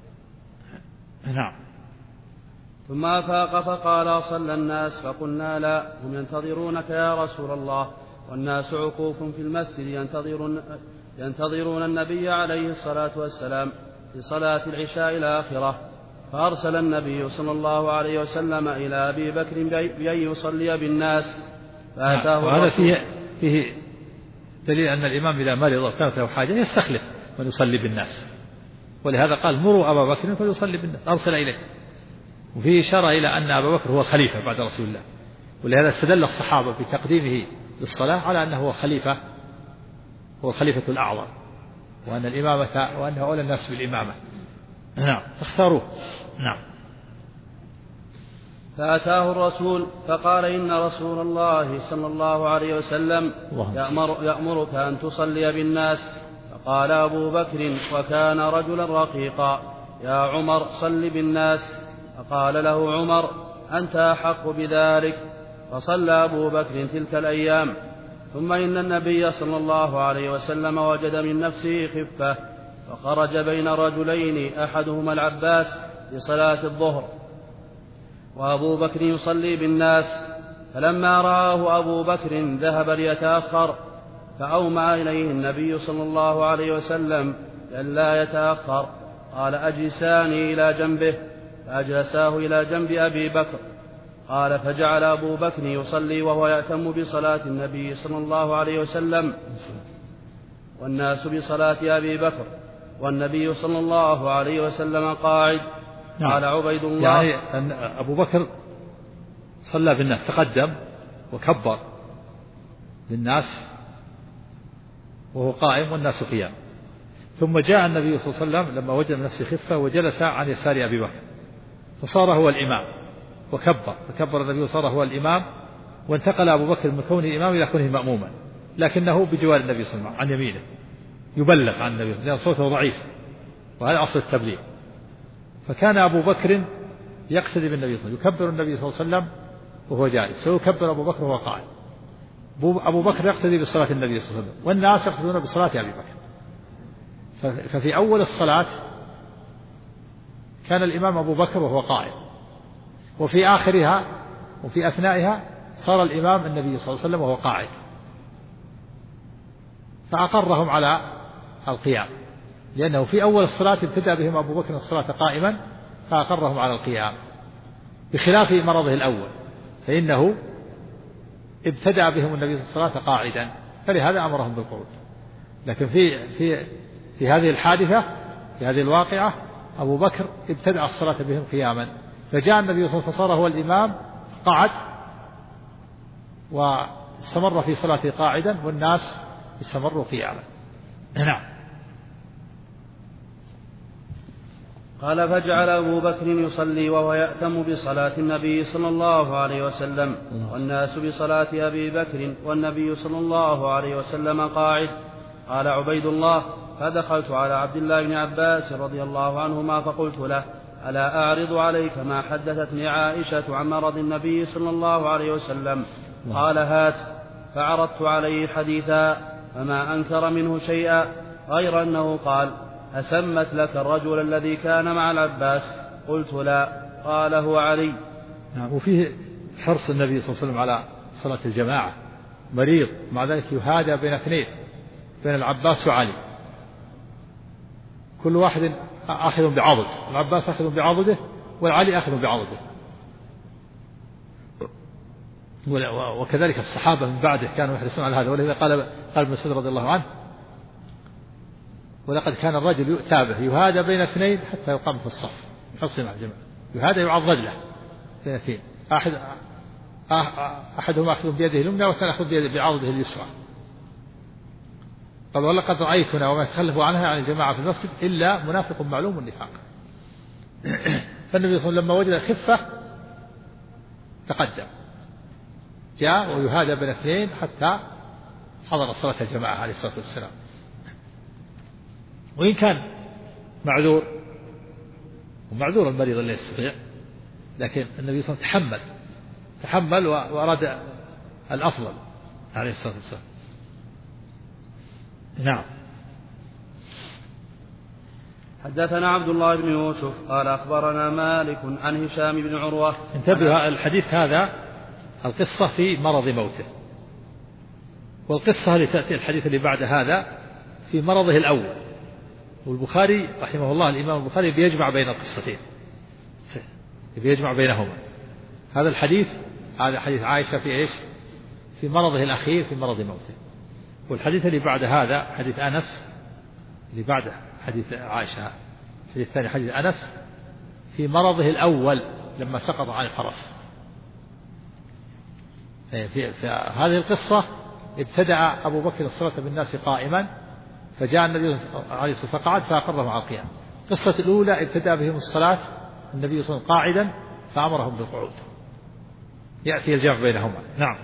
نعم. ثم أفاق فقال صلى الناس؟ فقلنا لا، هم ينتظرونك يا رسول الله. والناس عكوف في المسجد ينتظرون النبي عليه الصلاة والسلام لصلاة العشاء الآخرة. فأرسل النبي صلى الله عليه وسلم إلى أبي بكر بأن يصلي بالناس، فأتاه وهذا فيه دليل أن الإمام إذا مرض وكانت له حاجة يستخلف من يصلي بالناس، ولهذا قال مروا أبا بكر فليصلي بالناس، أرسل إليه. وفيه إشارة إلى أن أبا بكر هو الخليفة بعد رسول الله، ولهذا استدل الصحابة بتقديمه للصلاة على أنه هو خليفة، هو الخليفة الأعظم، وأن الإمامة وأنه أولى الناس بالإمامة. نعم، فاختاروه. نعم. فأتاه الرسول فقال إن رسول الله صلى الله عليه وسلم يأمرك أن تصلي بالناس. فقال أبو بكر وكان رجلا رقيقا: يا عمر صل بالناس. فقال له عمر: أنت أحق بذلك. فصلى أبو بكر تلك الأيام. ثم إن النبي صلى الله عليه وسلم وجد من نفسه خفة، فخرج بين رجلين أحدهما العباس لصلاة الظهر وأبو بكر يصلي بالناس. فلما رآه أبو بكر ذهب ليتأخر، فأومأ إليه النبي صلى الله عليه وسلم لئلا يتأخر. قال: أجلساني إلى جنبه. فأجلساه إلى جنب أبي بكر. قال: فجعل أبو بكر يصلي وهو يأتم بصلاة النبي صلى الله عليه وسلم، والناس بصلاة أبي بكر، والنبي صلى الله عليه وسلم قاعد. قال عبيد الله: يعني أن أبو بكر صلى بالناس، تقدم وكبر للناس وهو قائم والناس قيام. ثم جاء النبي صلى الله عليه وسلم لما وجد نفسه خفة وجلس عن يسار أبي بكر، فصار هو الإمام فكبر النبي وصار هو الإمام، وانتقل أبو بكر من كونه إمام إلى كونه مأموما، لكنه بجوار النبي صلى الله عليه وسلم عن يمينه يبلغ عن النبي لأن صوته ضعيف، وهذا أصل التبليغ. فكان أبو بكر يقتدي بالنبي صلى الله عليه وسلم، يكبر النبي صلى الله عليه وسلم وهو جالس، ويكبر أبو بكر وهو قاعد. أبو بكر يقتدي بصلاة النبي صلى الله عليه وسلم، والناس يقتدون بصلاة أبي بكر. ففي أول الصلاة كان الإمام أبو بكر وهو قائم، وفي آخرها وفي أثنائها صار الإمام النبي صلى الله عليه وسلم وهو قاعد، فأقرهم على القيام، لأنه في أول الصلاة ابتدأ بهم أبو بكر الصلاة قائما فأقرهم على القيام، بخلاف مرضه الأول فإنه ابتدأ بهم النبي الصلاة قاعدا، فلهذا أمرهم بالقعود. لكن في هذه الحادثة، في هذه الواقعة، أبو بكر ابتدأ الصلاة بهم قياما، فجاء النبي صلى الله عليه وسلم فصار هو الإمام، قعد واستمر في صلاته قاعدا، والناس استمروا قياما. نعم. قال: فجعل أبو بكر يصلي وهو يأتم بصلاة النبي صلى الله عليه وسلم، والناس بصلاة أبي بكر، والنبي صلى الله عليه وسلم قاعد. قال عبيد الله: فدخلت على عبد الله بن عباس رضي الله عنهما فقلت له: ألا أعرض عليك ما حدثتني عائشة عن مرض النبي صلى الله عليه وسلم؟ قال: هات. فعرضت عليه حديثا فما أنكر منه شيئا، غير أنه قال: أسمت لك الرجل الذي كان مع العباس؟ قلت: لا. قال: هو علي. وفيه حرص النبي صلى الله عليه وسلم على صلاة الجماعة، مريض مع ذلك يهادى بين اثنين، بين العباس وعلي، كل واحد أخذ بعضد، العباس أخذ بعضده والعلي أخذ بعضده. وكذلك الصحابة من بعده كانوا يحرصون على هذا، ولذا قال ابن مسعود رضي الله عنه: ولقد كان الرجل يؤتى به يهادى بين اثنين حتى يقام في الصف، يحصل مع الجماعة، يهادى يعضد له بين اثنين، أحدهم أخذ بيده اليمنى والثاني أخذ بعضده اليسرى. قال: ولقد رأيتنا وما يتخلف عنها عن الجماعة في المسجد إلا منافق معلوم النفاق. فالنبي صلى الله عليه وسلم لما وجد خفة تقدم، جاء ويهادى بين اثنين حتى حضر صلاة الجماعة عليه الصلاة والسلام. وإن كان معذور، ومعذور المريض اللي يستطيع، لكن النبي صلى الله عليه وسلم تحمل وأراد الأفضل عليه الصلاة والسلام. نعم. حدثنا عبد الله بن يوسف قال: أخبرنا مالك عن هشام بن عروة. انتبه، الحديث هذا القصة في مرض موته، والقصة اللي تأتي الحديث اللي بعد هذا في مرضه الأول. والبخاري رحمه الله، الإمام البخاري بيجمع بين القصتين، بيجمع بينهما. هذا الحديث، هذا حديث عائشة في إيش؟ في مرضه الأخير، في مرض موته. والحديث اللي بعد هذا حديث أنس، اللي بعده حديث عائشة، الحديث الثاني حديث أنس في مرضه الأول لما سقط عن الفرس. في هذه القصة ابتدع أبو بكر الصلاة بالناس قائما، فجاء النبي عليه الصلاة والسلام فقعد فأقرهم على القيام. القصة الأولى ابتدأ بهم الصلاة النبي صلى الله عليه وسلم قاعدا فأمرهم بالقعود، يأتي الجمع بينهما. نعم.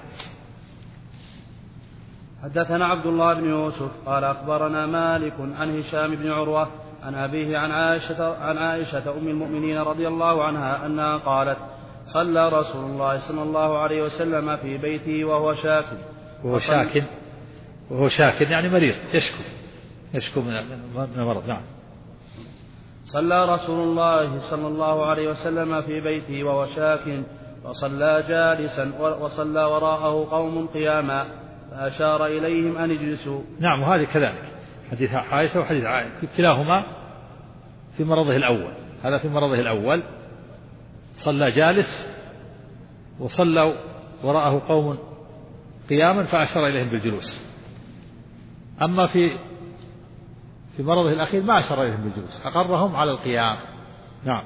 حدثنا عبد الله بن يوسف قال أخبرنا مالك عن هشام بن عروة عن أبيه عن عائشة أم المؤمنين رضي الله عنها أنها قالت: صلى رسول الله صلى الله عليه وسلم في بيته وهو شاك يعني مريض يشكو من المرض. نعم. صلى رسول الله صلى الله عليه وسلم في بيته وهو شاك، فصلى جالسا وصلى وراءه قوم قياما، فأشار إليهم أن اجلسوا. نعم. وهذه كذلك حديث عائشة وحديث عائشة كلاهما في مرضه الأول. هذا في مرضه الأول صلى جالس وصلى وراءه قوم قياما فأشار إليهم بالجلوس. أما في مرضه الأخير ما أشار إليهم بالجلوس، أقرهم على القيام. نعم.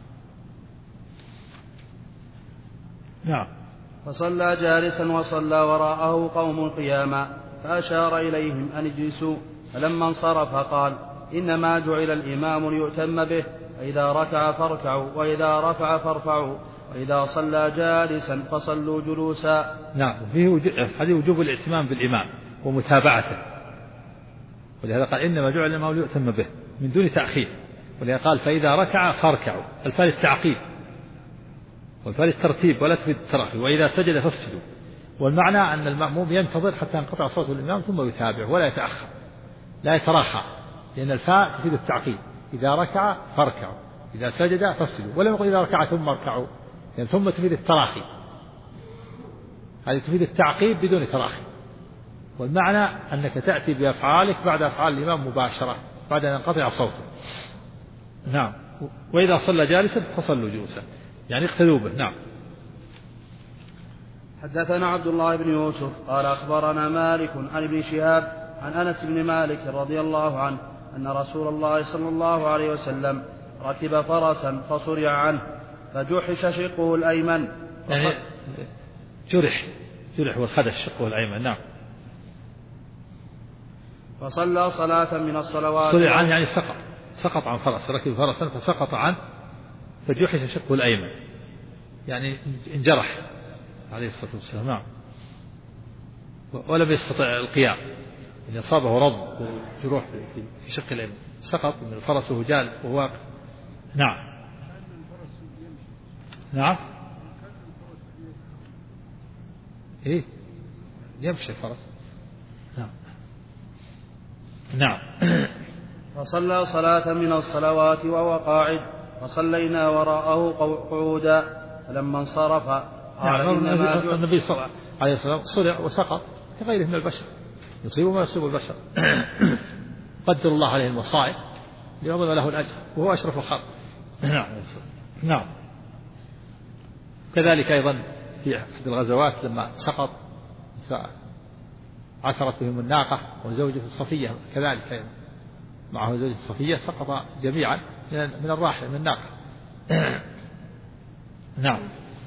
فصلى جالسا وصلى وراءه قوم قياما، فأشار إليهم أن اجلسوا، فلما انصرف قال: إنما جعل الإمام ليؤتم به، فإذا ركع فاركعوا، وإذا رفع فارفعوا، وإذا صلى جالسا فصلوا جلوسا. نعم. هذه وجوب الائتمام بالإمام ومتابعته، ولهذا قال: إنما جعل الإمام ليؤتم به من دون تأخير، ولهذا قال: فإذا ركع فاركعوا. الفاء للتعقيب والفاء للترتيب ولا تفيد التراخي، وإذا سجد فاسجدوا. والمعنى أن المأموم ينتظر حتى ينقطع صوت الإمام ثم يتابع ولا يتأخر، لا يتراخى، لأن الفاء تفيد التعقيب. إذا ركع فاركعوا، إذا سجد فاسجدوا، ولم يقل إذا ركع ثم اركعوا، يعني ثم تفيد التراخي، هذه تفيد التعقيب بدون تراخي. والمعنى أنك تأتي بأفعالك بعد أفعال الإمام مباشرة بعد أن ينقطع صوته. نعم. وإذا صلى جالسا فصلوا جلوسا، يعني اقتدوا به. نعم. حدثنا عبد الله بن يوسف قال أخبرنا مالك عن ابن شهاب عن أنس بن مالك رضي الله عنه أن رسول الله صلى الله عليه وسلم ركب فرسا فصرع عنه فجحش شقه الأيمن، يعني جرح والخدش شقه الأيمن. نعم. فصلى صلاة من الصلوات. صرع عنه يعني سقط عن فرس، ركب فرسا فسقط عنه فجحش شقه الأيمن، يعني انجرح عليه الصلاة والسلام. نعم. ولم يستطع القيام، يعني أصابه رض وجروح في شق الأيمن، سقط من الفرس وهو جال وهو واقف. نعم. إيه يمشي الفرس. نعم. فصلى صلاة من الصلوات وهو قاعد، فصلينا وراءه قعودا، فلما انصرف قال: إنما النبي صلى الله عليه وسلم صرع وسقط كغيره من البشر، يصيب ما يصيب البشر. قدر الله عليه المصائب ليعظم له الأجر وهو أشرف الخلق. نعم. كذلك أيضا في أحد الغزوات لما سقط عثرت بهم الناقة وزوجة صفية، كذلك أيضا معه زوجة صفية، سقط جميعا من الراحل من الناقة. نعم.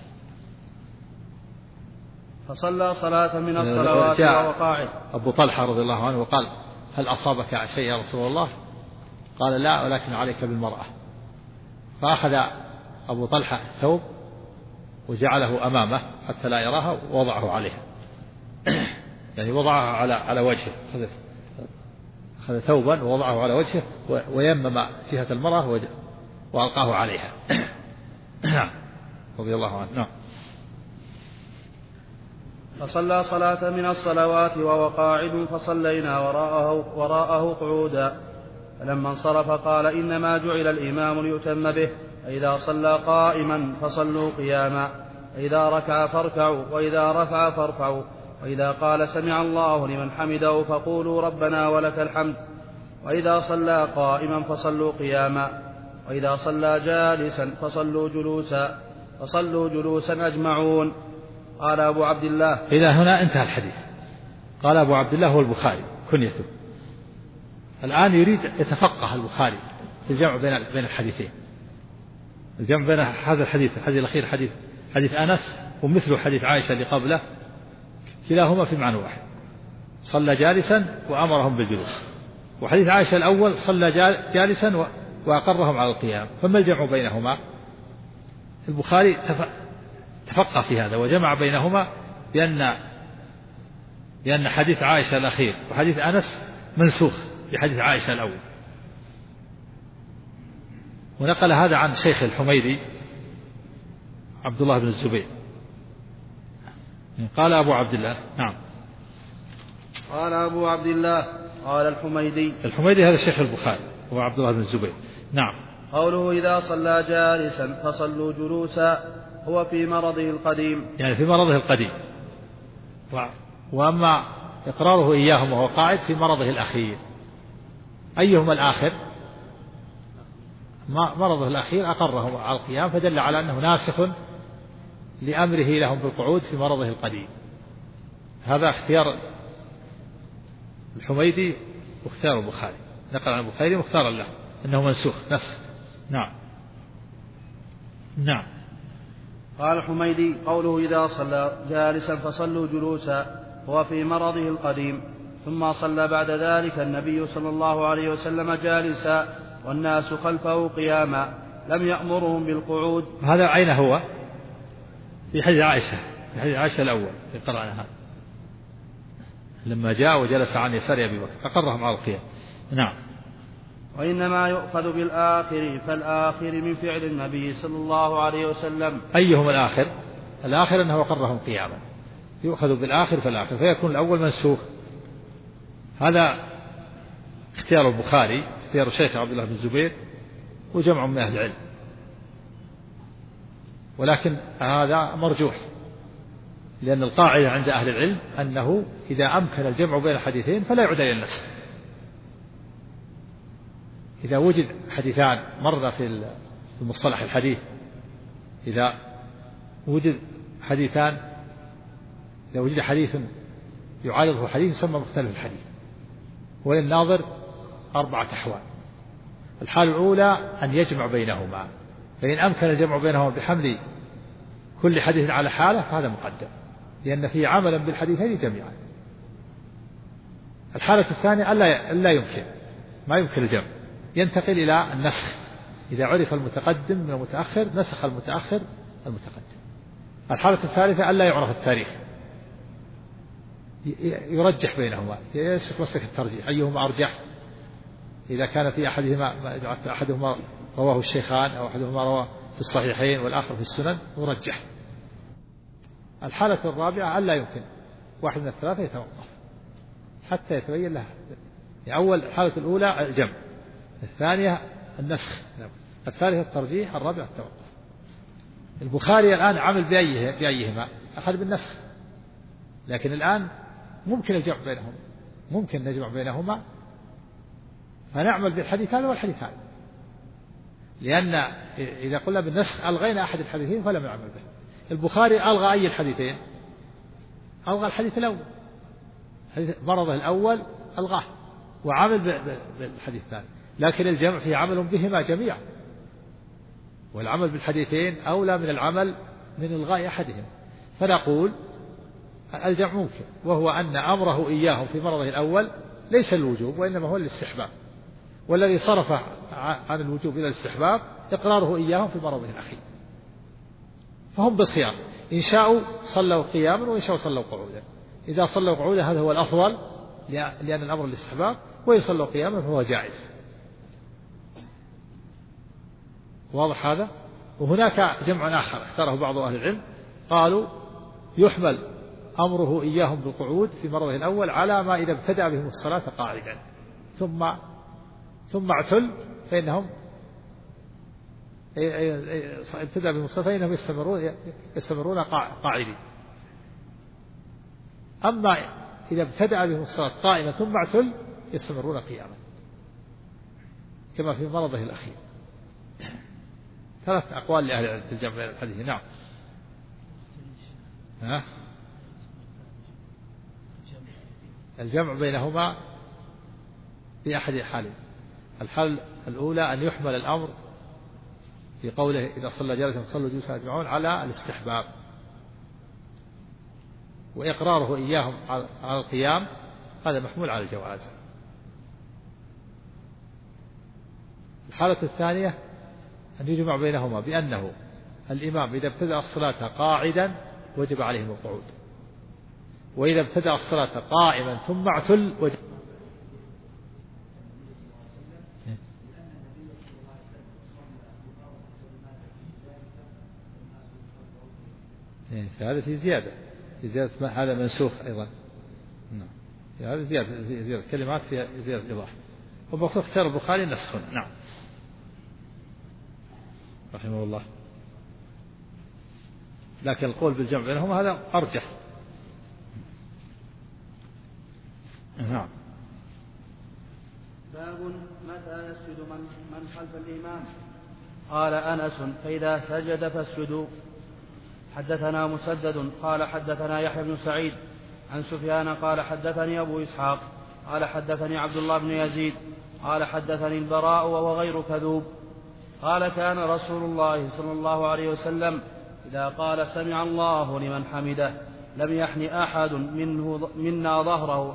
فصلى صلاة من الصلوات وهو قاعد. أبو طلحة رضي الله عنه وقال: هل أصابك شيء يا رسول الله؟ قال: لا، ولكن عليك بالمرأة. فأخذ أبو طلحة الثوب وجعله أمامه حتى لا يراها ووضعه عليها، يعني وضعها على وجهه، أخذ ثوبا ووضعه على وجهه ويمم جهة المرأة وألقاه عليها. رضي الله عنه. نعم. فصلى صلاة من الصلوات وهو قاعد، فصلينا وراءه قعودا، فلما انصرف قال: إنما جعل الإمام ليؤتم به، فإذا صلى قائما فصلوا قياما، فإذا ركع فاركعوا، وإذا رفع فارفعوا، وإذا قال: سمع الله لمن حمده فقولوا ربنا ولك الحمد، وإذا صلى قائما فصلوا قياما، وإذا صلى جالسا فصلوا جلوسا أجمعون. قال أبو عبد الله: إلى هنا انتهى الحديث. قال أبو عبد الله هو البخاري كنيته. الآن يريد يتفقه البخاري في الجمع بين الحديثين، الجمع بين هذا الحديث الأخير حديث أنس ومثله حديث عائشة اللي قبله، كلاهما في معنى واحد، صلى جالسا وأمرهم بالجلوس، وحديث عائشة الأول صلى جالسا وأقرهم على القيام. فما الجمع بينهما؟ البخاري تفقه في هذا وجمع بينهما بأن حديث عائشة الأخير وحديث أنس منسوخ بحديث عائشة الأول. ونقل هذا عن شيخ الحميدي عبد الله بن الزبير. قال أبو عبد الله. نعم. قال أبو عبد الله قال الحميدي هذا الشيخ البخاري هو عبد الله بن الزبير. نعم. قوله إذا صلى جالسا فصلوا جلوسا هو في مرضه القديم، يعني في مرضه القديم، وأما إقراره إياهم وهو قاعد في مرضه الأخير. أيهما الآخر؟ مرضه الأخير أقرهم على القيام، فدل على أنه ناسخ لأمره لهم بالقعود في مرضه القديم. هذا اختيار الحميدي واختيار البخاري، نقل عن البخاري مختارا له أنه منسوخ نسخ. نعم. نعم. قال الحميدي قوله إذا صلى جالسا فصلوا جلوسا هو في مرضه القديم، ثم صلى بعد ذلك النبي صلى الله عليه وسلم جالسا والناس خلفه قياما لم يأمرهم بالقعود. هذا أين هو؟ في حديث عائشة الأول في قرأنا هذا لما جاء وجلس عن يسار أبي بكر أقرهم على القيام. نعم. وإنما يؤخذ بالآخر، فالآخر من فعل النبي صلى الله عليه وسلم. أيهم الآخر؟ الآخر أنه أقرهم قياما، يؤخذ بالآخر فالآخر، فيكون الأول منسوخ. هذا اختيار البخاري، اختيار الشيخ عبد الله بن الزبير وجمع من أهل العلم، ولكن هذا مرجوح، لأن القاعدة عند أهل العلم أنه إذا أمكن الجمع بين الحديثين فلا يعود إلى النسخ. إذا وجد حديثان مرة في المصطلح الحديث، إذا وجد حديث يعارضه حديث يسمى مختلف الحديث، وللناظر 4 أحوال. الحالة الأولى أن يجمع بينهما، فإن أمكن الجمع بينهما بحمل كل حديث على حالة فهذا مقدم، لأن فيه عملا بالحديثين جميعا. الحالة الثانية ألا ما يمكن الجمع، ينتقل إلى النسخ، إذا عرف المتقدم من المتأخر نسخ المتأخر المتقدم. الحالة الثالثة ألا يعرف التاريخ، يرجح بينهما، يسلك مسلك الترجيح أيهما أرجح. إذا كان في أحدهما رواه الشيخان أو أحدهما رواه في الصحيحين والآخر في السنن يرجح. الحالة الرابعة ألا يمكن واحد من الثلاثة يتوقف حتى يتبين له. أول الحالة الأولى الجمع، الثانية النسخ، الثالثة الترجيح، الرابعة التوقف. البخاري الآن عمل بأيهما؟ أخذ بالنسخ، لكن الآن ممكن الجمع بينهم، ممكن نجمع بينهما فنعمل بالحديث هذا والحديث هذا، لأن إذا قلنا بالنسخ ألغينا أحد الحديثين فلم نعمل به. البخاري ألغى أي الحديثين؟ ألغى الحديث الأول، مرضه الأول ألغاه وعمل بالحديث الثاني، لكن الجمع فيه عمل بهما جميعا، والعمل بالحديثين أولى من العمل من إلغاء أحدهم. فنقول الجمع ممكن، وهو أن أمره إياهم في مرضه الأول ليس الوجوب وإنما هو الاستحباب، والذي صرف عن الوجوب إلى الاستحباب إقراره إياهم في مرضه الأخير، فهم بالخيار، إن شاءوا صلوا قياما وإن شاءوا صلوا قعودا. إذا صلوا قعودا هذا هو الأفضل لأن الأمر الاستحباب، وإن صلوا قياما فهو جائز. واضح هذا؟ وهناك جمع آخر اختاره بعض أهل العلم، قالوا يحمل أمره إياهم بالقعود في مرضه الأول على ما إذا ابتدأ بهم الصلاة قاعدا ثم اعتل فإنهم ابتدأ بهم الصلاة فإنهم يستمرون قاعدين. أما إذا ابتدأ بهم الصلاة قائمة ثم اعتل يستمرون قياما كما في مرضه الأخير. 3 أقوال لأهل العلم في الجمع بين الحديث. نعم. الجمع بينهما في أحد الحالين. الحالة الأولى أن يحمل الأمر في قوله إذا صلى جالسا صلوا جلوسا أجمعون على الاستحباب، وإقراره إياهم على القيام هذا محمول على الجواز. الحالة الثانية أن يجمع بينهما بأنه الإمام إذا ابتدأ الصلاة قاعدا وجب عليهم القعود، وإذا ابتدأ الصلاة قائما ثم اعتل وجب. هذا في زيادة، هذا منسوخ أيضا. نعم هذا زيادة كلمات في زيادة إضافة، وبخصوص اختيار البخاري نسخ. نعم رحمه الله. لكن القول بالجمع بينهما هذا أرجح. نعم. باب متى يسجد من خلف الإمام. قال أنس فإذا سجد فاسجدوا. حدثنا مسدد قال حدثنا يحيى بن سعيد عن سفيان قال حدثني أبو إسحاق قال حدثني عبد الله بن يزيد قال حدثني البراء وهو غير كذوب قال كان رسول الله صلى الله عليه وسلم إذا قال سمع الله لمن حمده لم يحن أحد منا ظهره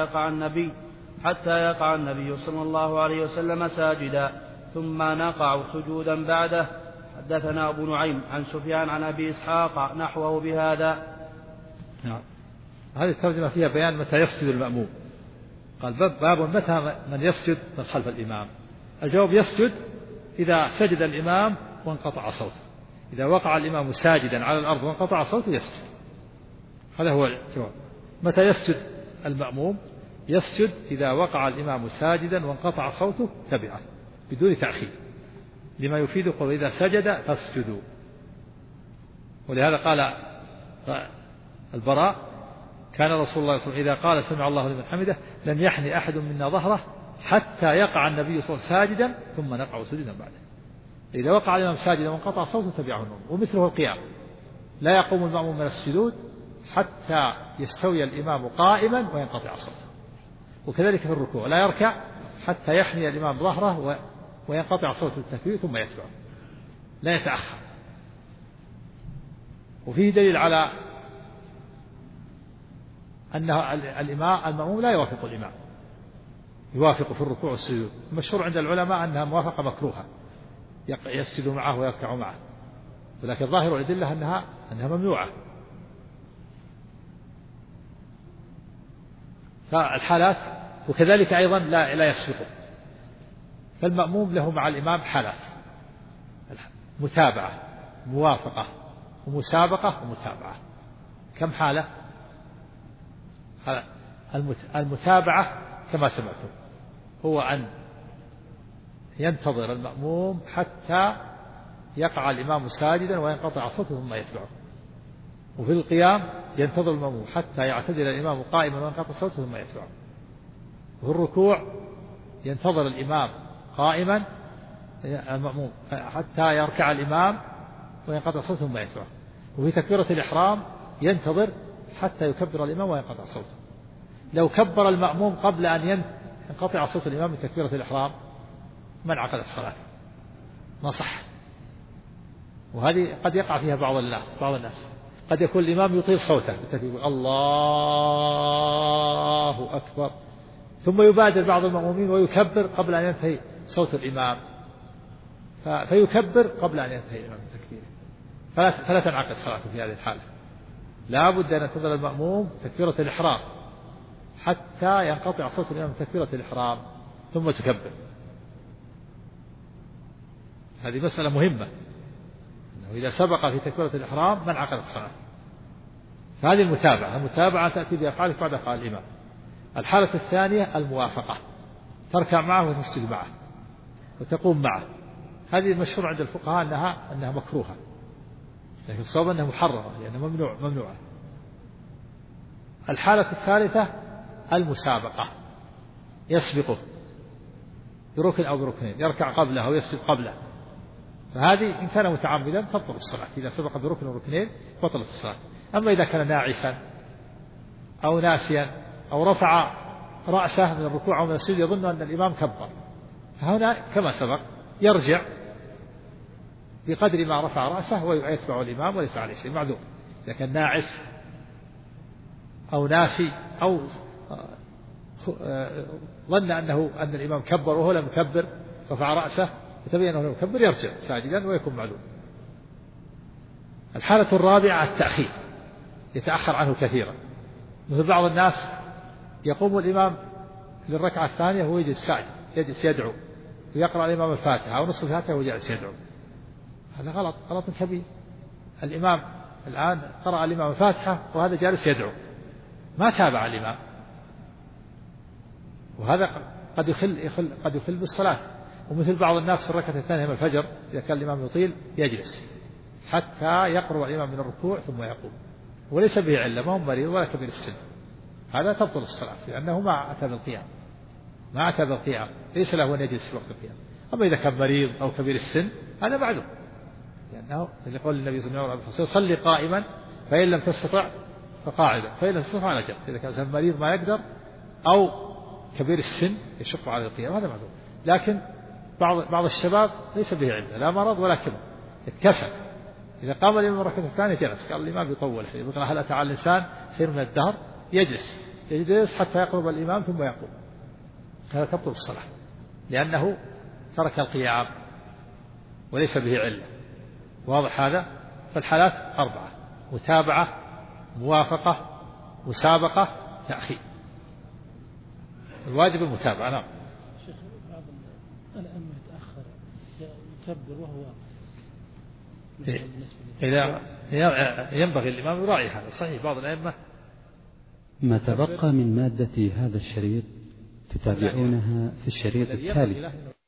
حتى يقع النبي صلى الله عليه وسلم ساجدا ثم نقع سجودا بعده. حدثنا أبو نعيم عن سفيان عن أبي إسحاق نحوه بهذا. نعم. هذه الترجمة فيها بيان متى يسجد المأموم. قال باب متى من يسجد من خلف الإمام. الجواب يسجد إذا سجد الإمام وانقطع صوته، إذا وقع الإمام ساجدا على الأرض وانقطع صوته يسجد. هذا هو الجواب. متى يسجد المأموم؟ يسجد إذا وقع الإمام ساجدا وانقطع صوته تبعه بدون تأخير، لما يفيد قول إذا سجد فاسجدوا. ولهذا قال البراء كان رسول الله صلى الله عليه وسلم إذا قال سمع الله لمن حمده لم يحن أحد منا ظهره حتى يقع النبي صلى الله عليه وسلم ساجدا ثم نقع سجدا بعده. إذا وقع الإمام ساجدا وانقطع صوته تبعه المأموم. ومثله القيام، لا يقوم المأموم من السجود حتى يستوي الإمام قائما وينقطع صوته. وكذلك في الركوع لا يركع حتى يحني الإمام ظهره وينقطع صوت التكبير ثم يتبعه، لا يتأخر. وفيه دليل على أن المأموم لا يوافق الإمام، يوافق في الركوع والسجود. المشهور عند العلماء أنها موافقة مكروهة، يسجد معه ويركع معه، ولكن ظاهر الأدلة أنها ممنوعة. فالحالات وكذلك أيضا لا يسبقه. فالمأموم له مع الإمام حالات: متابعة، موافقة، ومسابقة، ومتابعة. كم حالة؟ المتابعة كما سمعتم هو أن ينتظر المأموم حتى يقع الإمام ساجدا وينقطع صوته ثم يتبعه. وفي القيام ينتظر المأموم حتى يعتدل الإمام قائما وينقطع صوته ثم يتبعه. وفي الركوع ينتظر الإمام قائما المأموم حتى يركع الإمام وينقطع صوته ثم يتبعه. وفي تكبيرة الإحرام ينتظر حتى يكبر الإمام وينقطع صوته. لو كبر المأموم قبل أن ينقطع صوت الإمام من تكبيرة الإحرام ما انعقدت الصلاة، ما صح. وهذه قد يقع فيها بعض الناس قد يكون الإمام يطيل صوته بالتكبير الله أكبر، ثم يبادر بعض المأمومين ويكبر قبل أن ينتهي صوت الإمام، فيكبر قبل أن ينتهي الإمام من تكبيره، فلا تنعقد صلاته في هذه الحالة. لا بد أن ينتظر المأموم تكبيرة الإحرام حتى ينقطع صوت الإمام من تكبيرة الإحرام ثم تكبر. هذه مسألة مهمة، أنه إذا سبق في تكبيرة الإحرام ما انعقدت الصلاة. فهذه المتابعة تأتي بأفعالك بعد أفعال الإمام. الحالة الثانية الموافقة، تركع معه وتسجد معه وتقوم معه. هذه المشهور عند الفقهاء أنها مكروهة، لكن الصواب أنها محرمة لأنها ممنوعة. الحالة الثالثة المسابقة، يسبقه بركن أو بركنين، يركع قبله أو يسجد قبله. فهذه إن كان متعمدا تبطل الصلاة، إذا سبق بركن أو ركنين بطلت الصلاة. أما إذا كان ناعسا أو ناسيا أو رفع رأسه من الركوع أو من السجود يظن أن الإمام كبر، فهنا كما سبق يرجع بقدر ما رفع رأسه ويتبع الإمام وليس عليه شيء، معذور. إذا كان ناعس أو ناسي أو ظن أن الإمام كبر وهو لم يكبر، رفع رأسه فتبين أنه لم يكبر، يرجع ساجدا ويكون معذور. الحالة الرابعة التأخير، يتأخر عنه كثيرا، مثل بعض الناس يقوم الإمام للركعة الثانية وهو يجلس ساجد، يجلس يدعو ويقرأ الإمام الفاتحة أو نصف الفاتحة وهو جالس يدعو، هذا غلط كبير. الإمام الآن قرأ الإمام الفاتحة وهذا جالس يدعو، ما تابع الإمام، وهذا قد يخل بالصلاة. ومثل بعض الناس في الركعة الثانية من الفجر إذا كان الإمام يطيل يجلس حتى يقرب الإمام من الركوع ثم يقوم، وليس به علة، ما هو مريض ولا كبير السن، هذا تبطل الصلاة لأنه ما أتى بالقيام، ليس له أن يجلس في وقت القيام. أما إذا كان مريض أو كبير السن هذا معذور، لأنه لقول النبي صلى الله عليه وسلم صلي قائما فإن لم تستطع فقاعدا فإن لم تستطع فعلى جنب. إذا كان مريض ما يقدر أو كبير السن يشق على القيام هذا معذور. لكن بعض الشباب ليس به علة، لا مرض ولا كبر، اتكسل، إذا قام الإمام الركعة الثانية جلس، قال الإمام يطول، يقرأ هل أتى على الإنسان حين من الدهر، يجلس حتى يقرب الإمام ثم يقوم، هذا تبطل الصلاة لأنه ترك القيام وليس به علة. واضح هذا؟ فالحالات 4: متابعة، موافقة، مسابقة، تأخير. الواجب المتابعة. نعم. شيخ بعض الأئمة يتأخر يكبر وهو إذا ينبغي الإمام يراعي هذا، صحيح. بعض الأئمة. ما تبقى من مادة هذا الشريط تتابعونها في الشريط التالي.